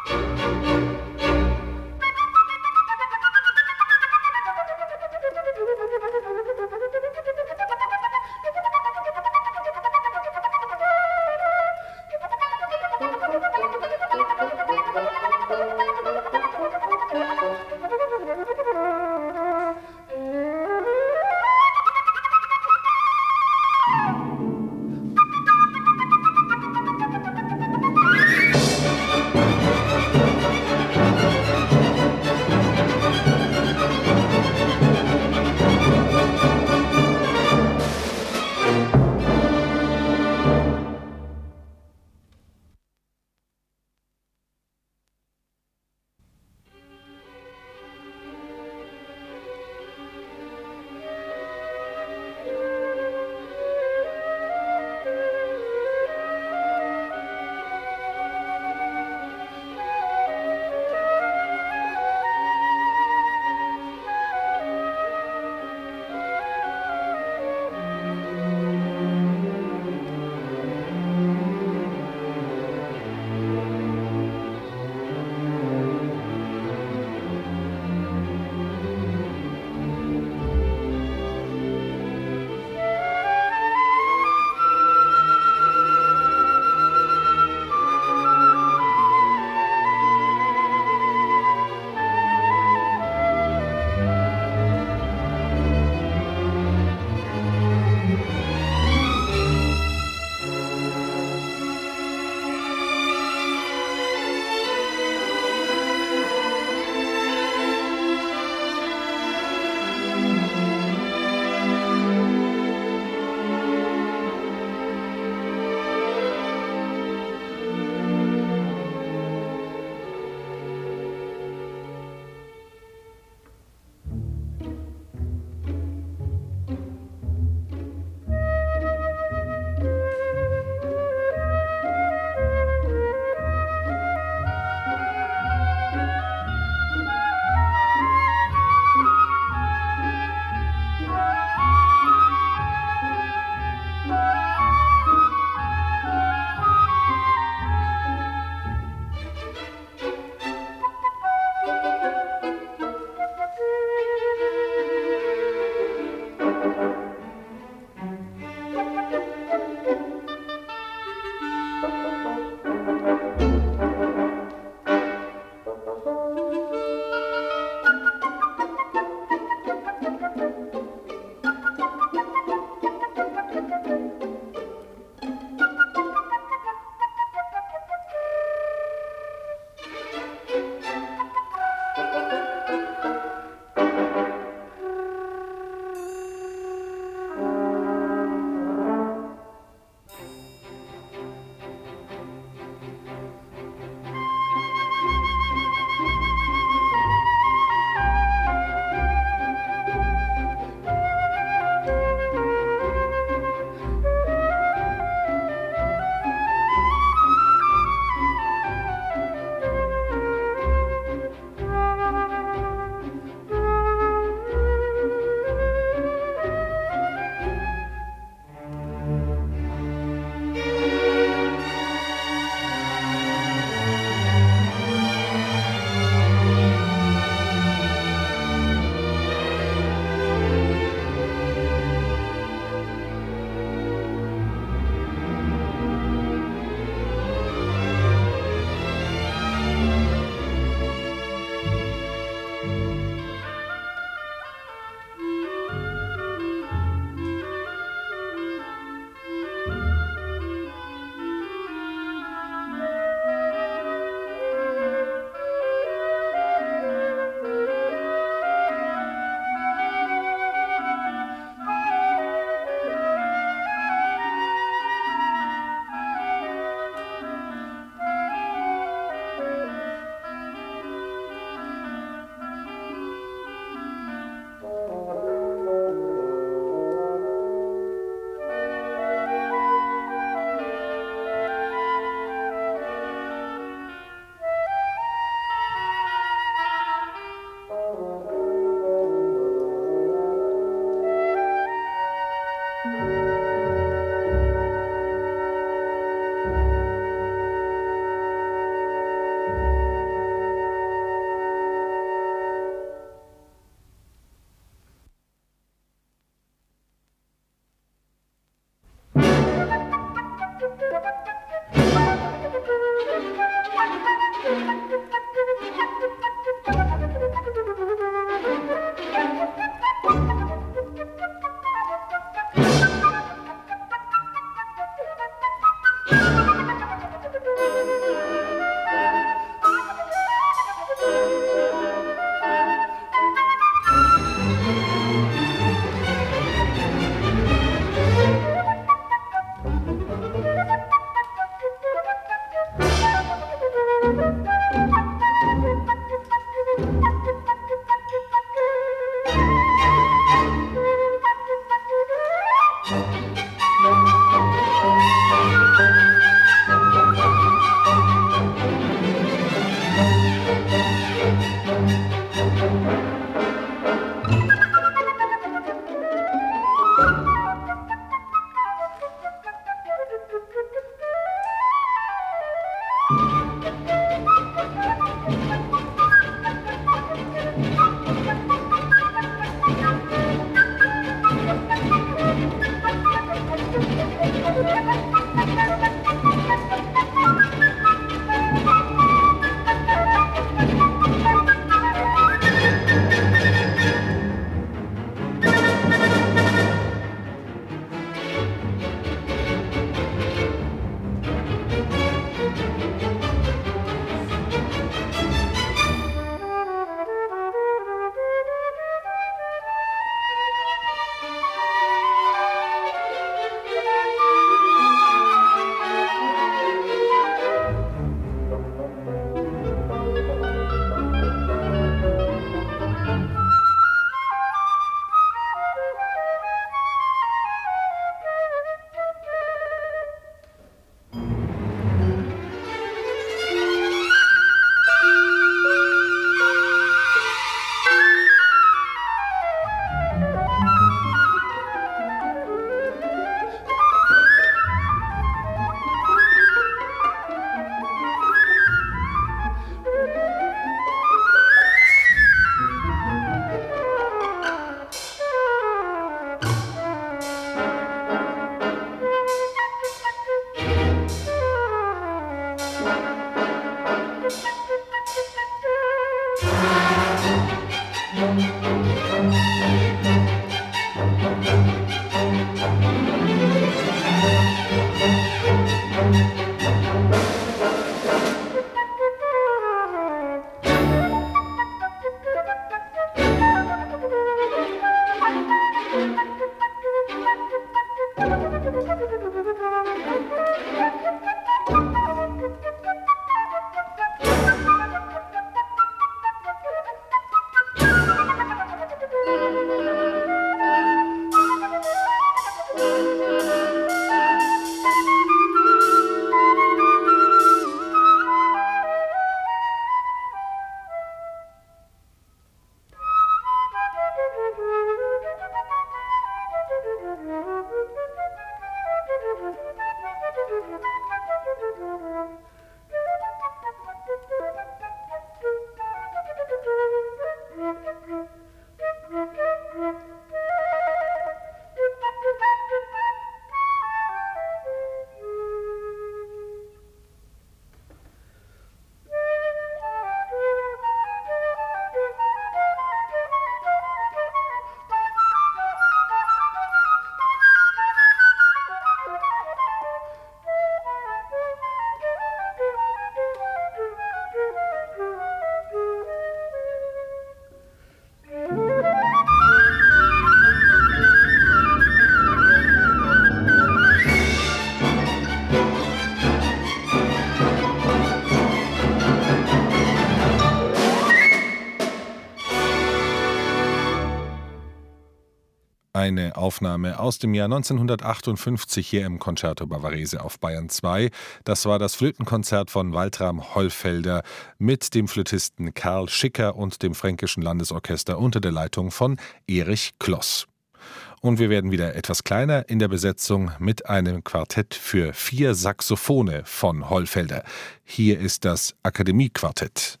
Eine Aufnahme aus dem Jahr neunzehnhundertachtundfünfzig hier im Concerto Bavarese auf Bayern zwei. Das war das Flötenkonzert von Waltram Hollfelder mit dem Flötisten Karl Schicker und dem Fränkischen Landesorchester unter der Leitung von Erich Kloss. Und wir werden wieder etwas kleiner in der Besetzung mit einem Quartett für vier Saxophone von Hollfelder. Hier ist das Akademiequartett.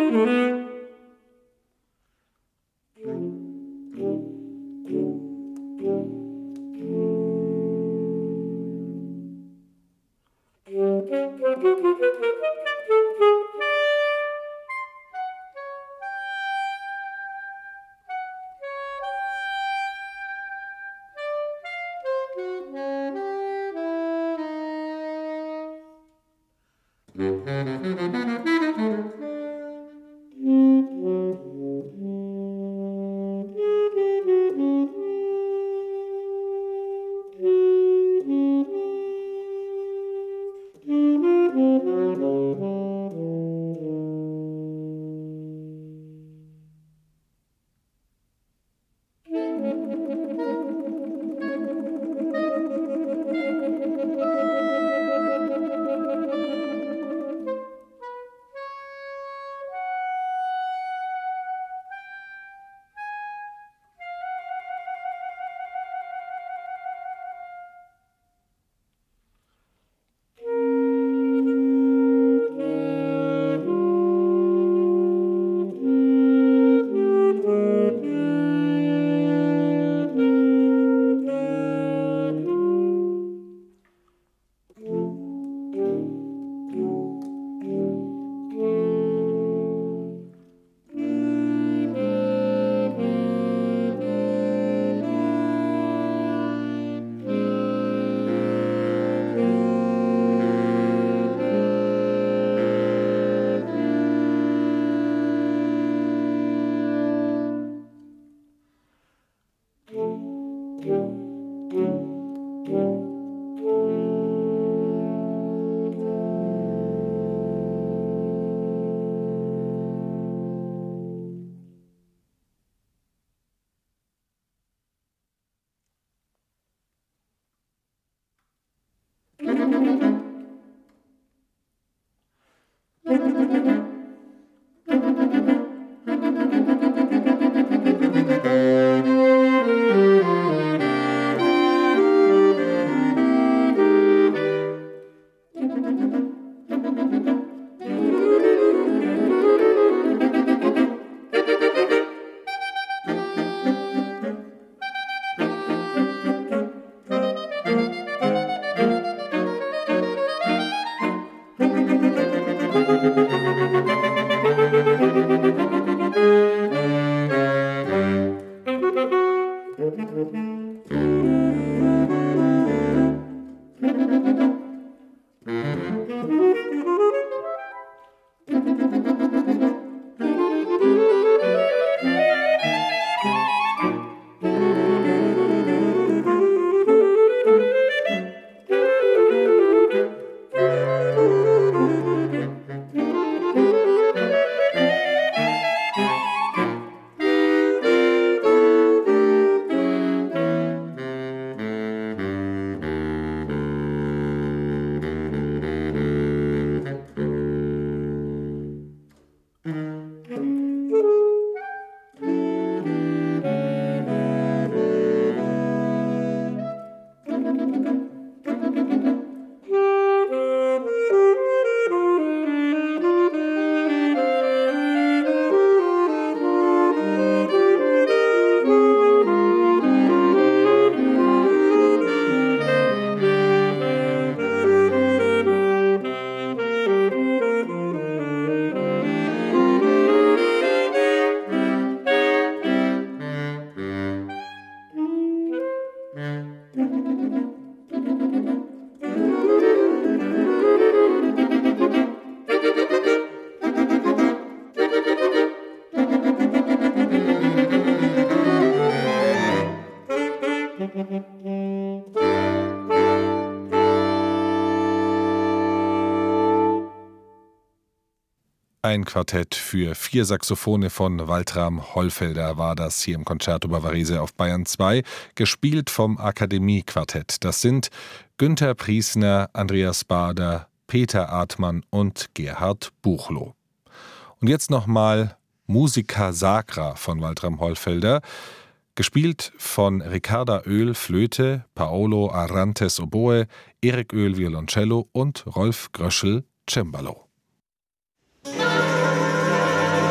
Ein Quartett für vier Saxophone von Waltram Hollfelder war das hier im Concerto Bavarese auf Bayern zwei, gespielt vom Akademie-Quartett. Das sind Günter Priesner, Andreas Bader, Peter Artmann und Gerhard Buchloh. Und jetzt nochmal Musica Sacra von Waltram Hollfelder, gespielt von Ricarda Oehl Flöte, Paolo Arantes Oboe, Erik Oehl Violoncello und Rolf Gröschel Cembalo. Thank you.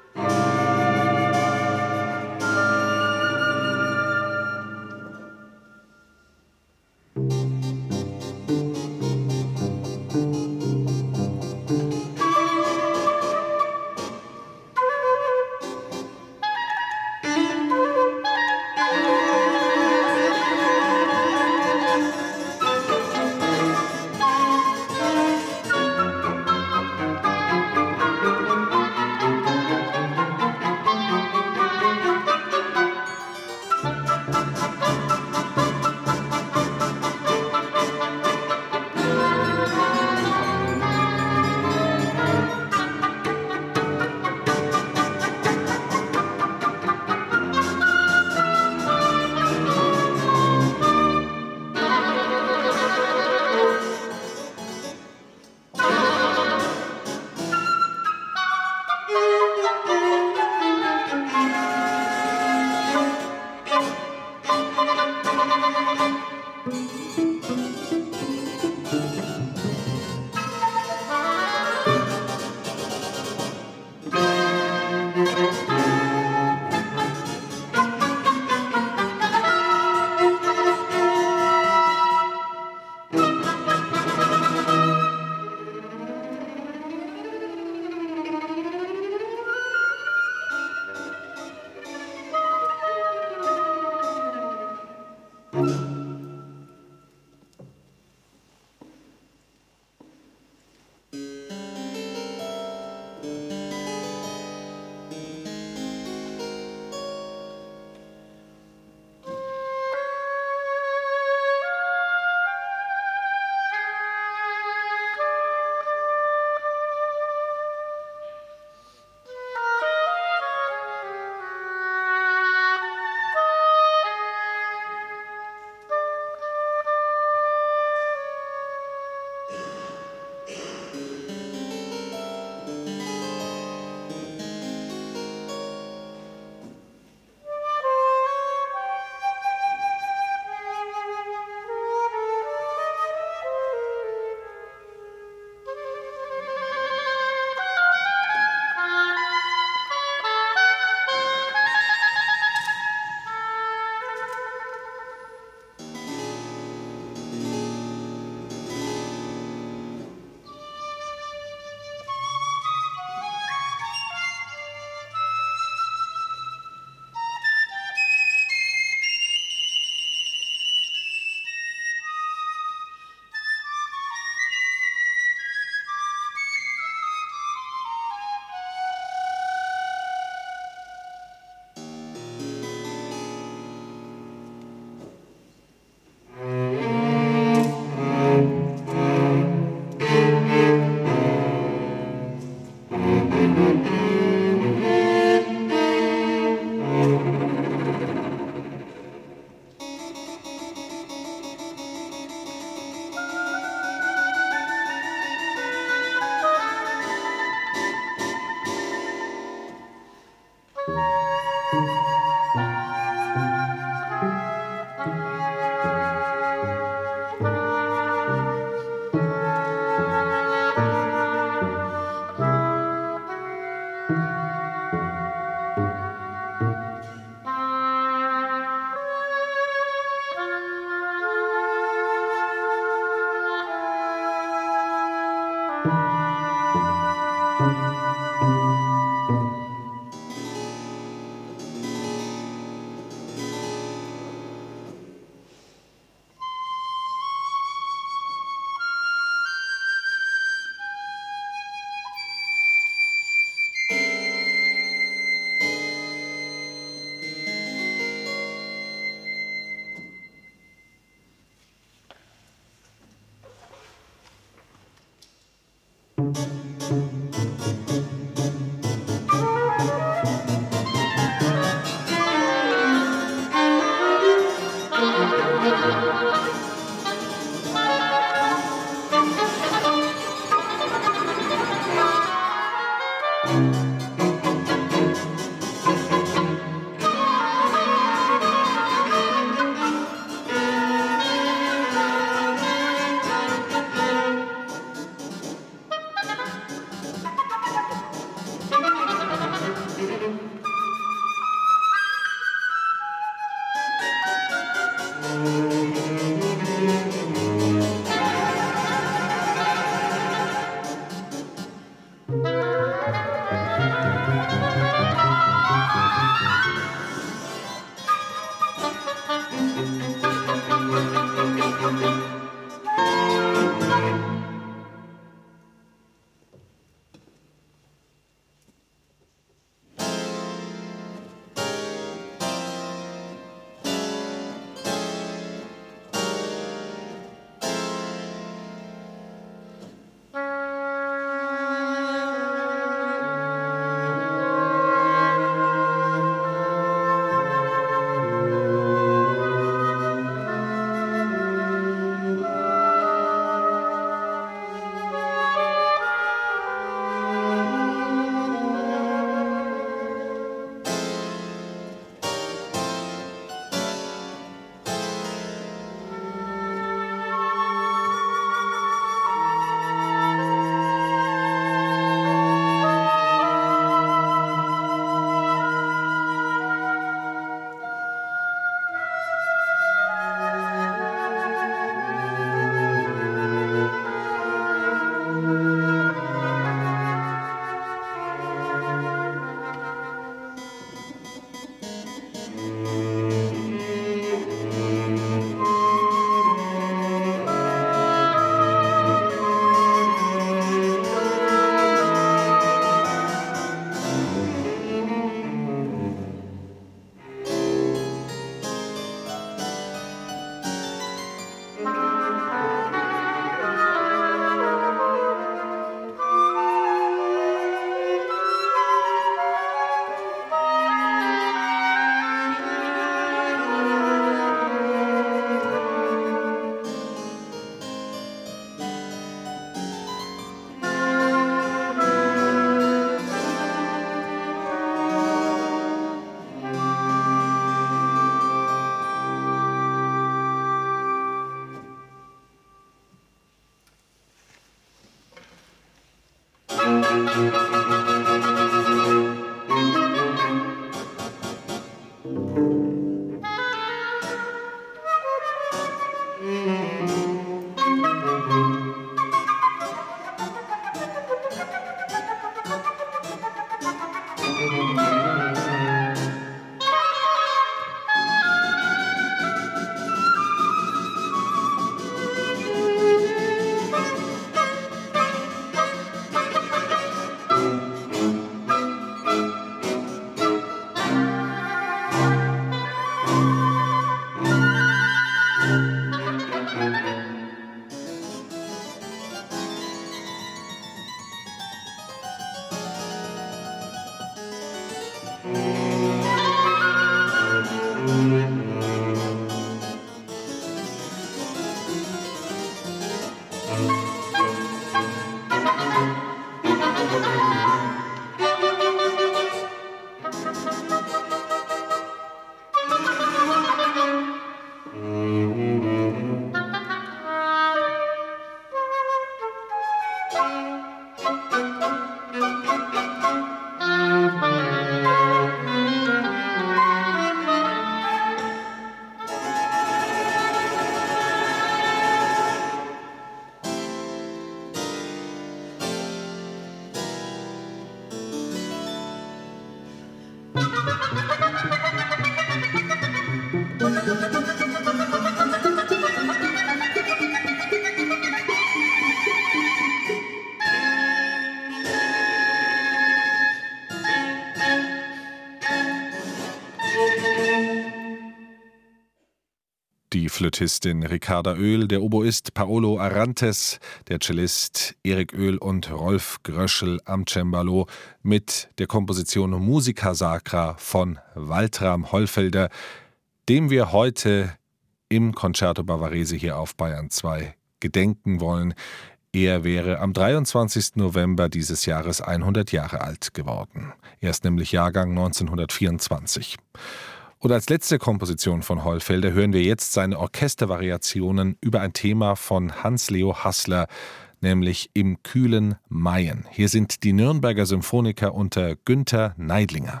Die Flötistin Ricarda Oehl, der Oboist Paolo Arantes, der Cellist Erik Oehl und Rolf Gröschel am Cembalo mit der Komposition Musica Sacra von Waltram Hollfelder, dem wir heute im Concerto Bavarese hier auf Bayern zwei gedenken wollen. Er wäre am dreiundzwanzigsten November dieses Jahres hundert Jahre alt geworden. Er ist nämlich Jahrgang neunzehnhundertvierundzwanzig. Und als letzte Komposition von Hollfelder hören wir jetzt seine Orchestervariationen über ein Thema von Hans-Leo Haßler, nämlich Im kühlen Mayen. Hier sind die Nürnberger Symphoniker unter Günther Neidlinger.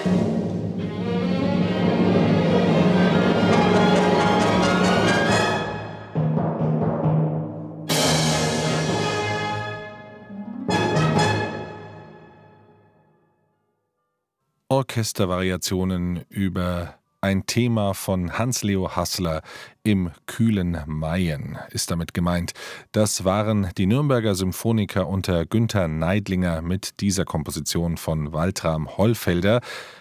Orchestervariationen über ein Thema von Hans-Leo Haßler im kühlen Mayen ist damit gemeint. Das waren die Nürnberger Symphoniker unter Günther Neidlinger mit dieser Komposition von Waltram Hollfelder.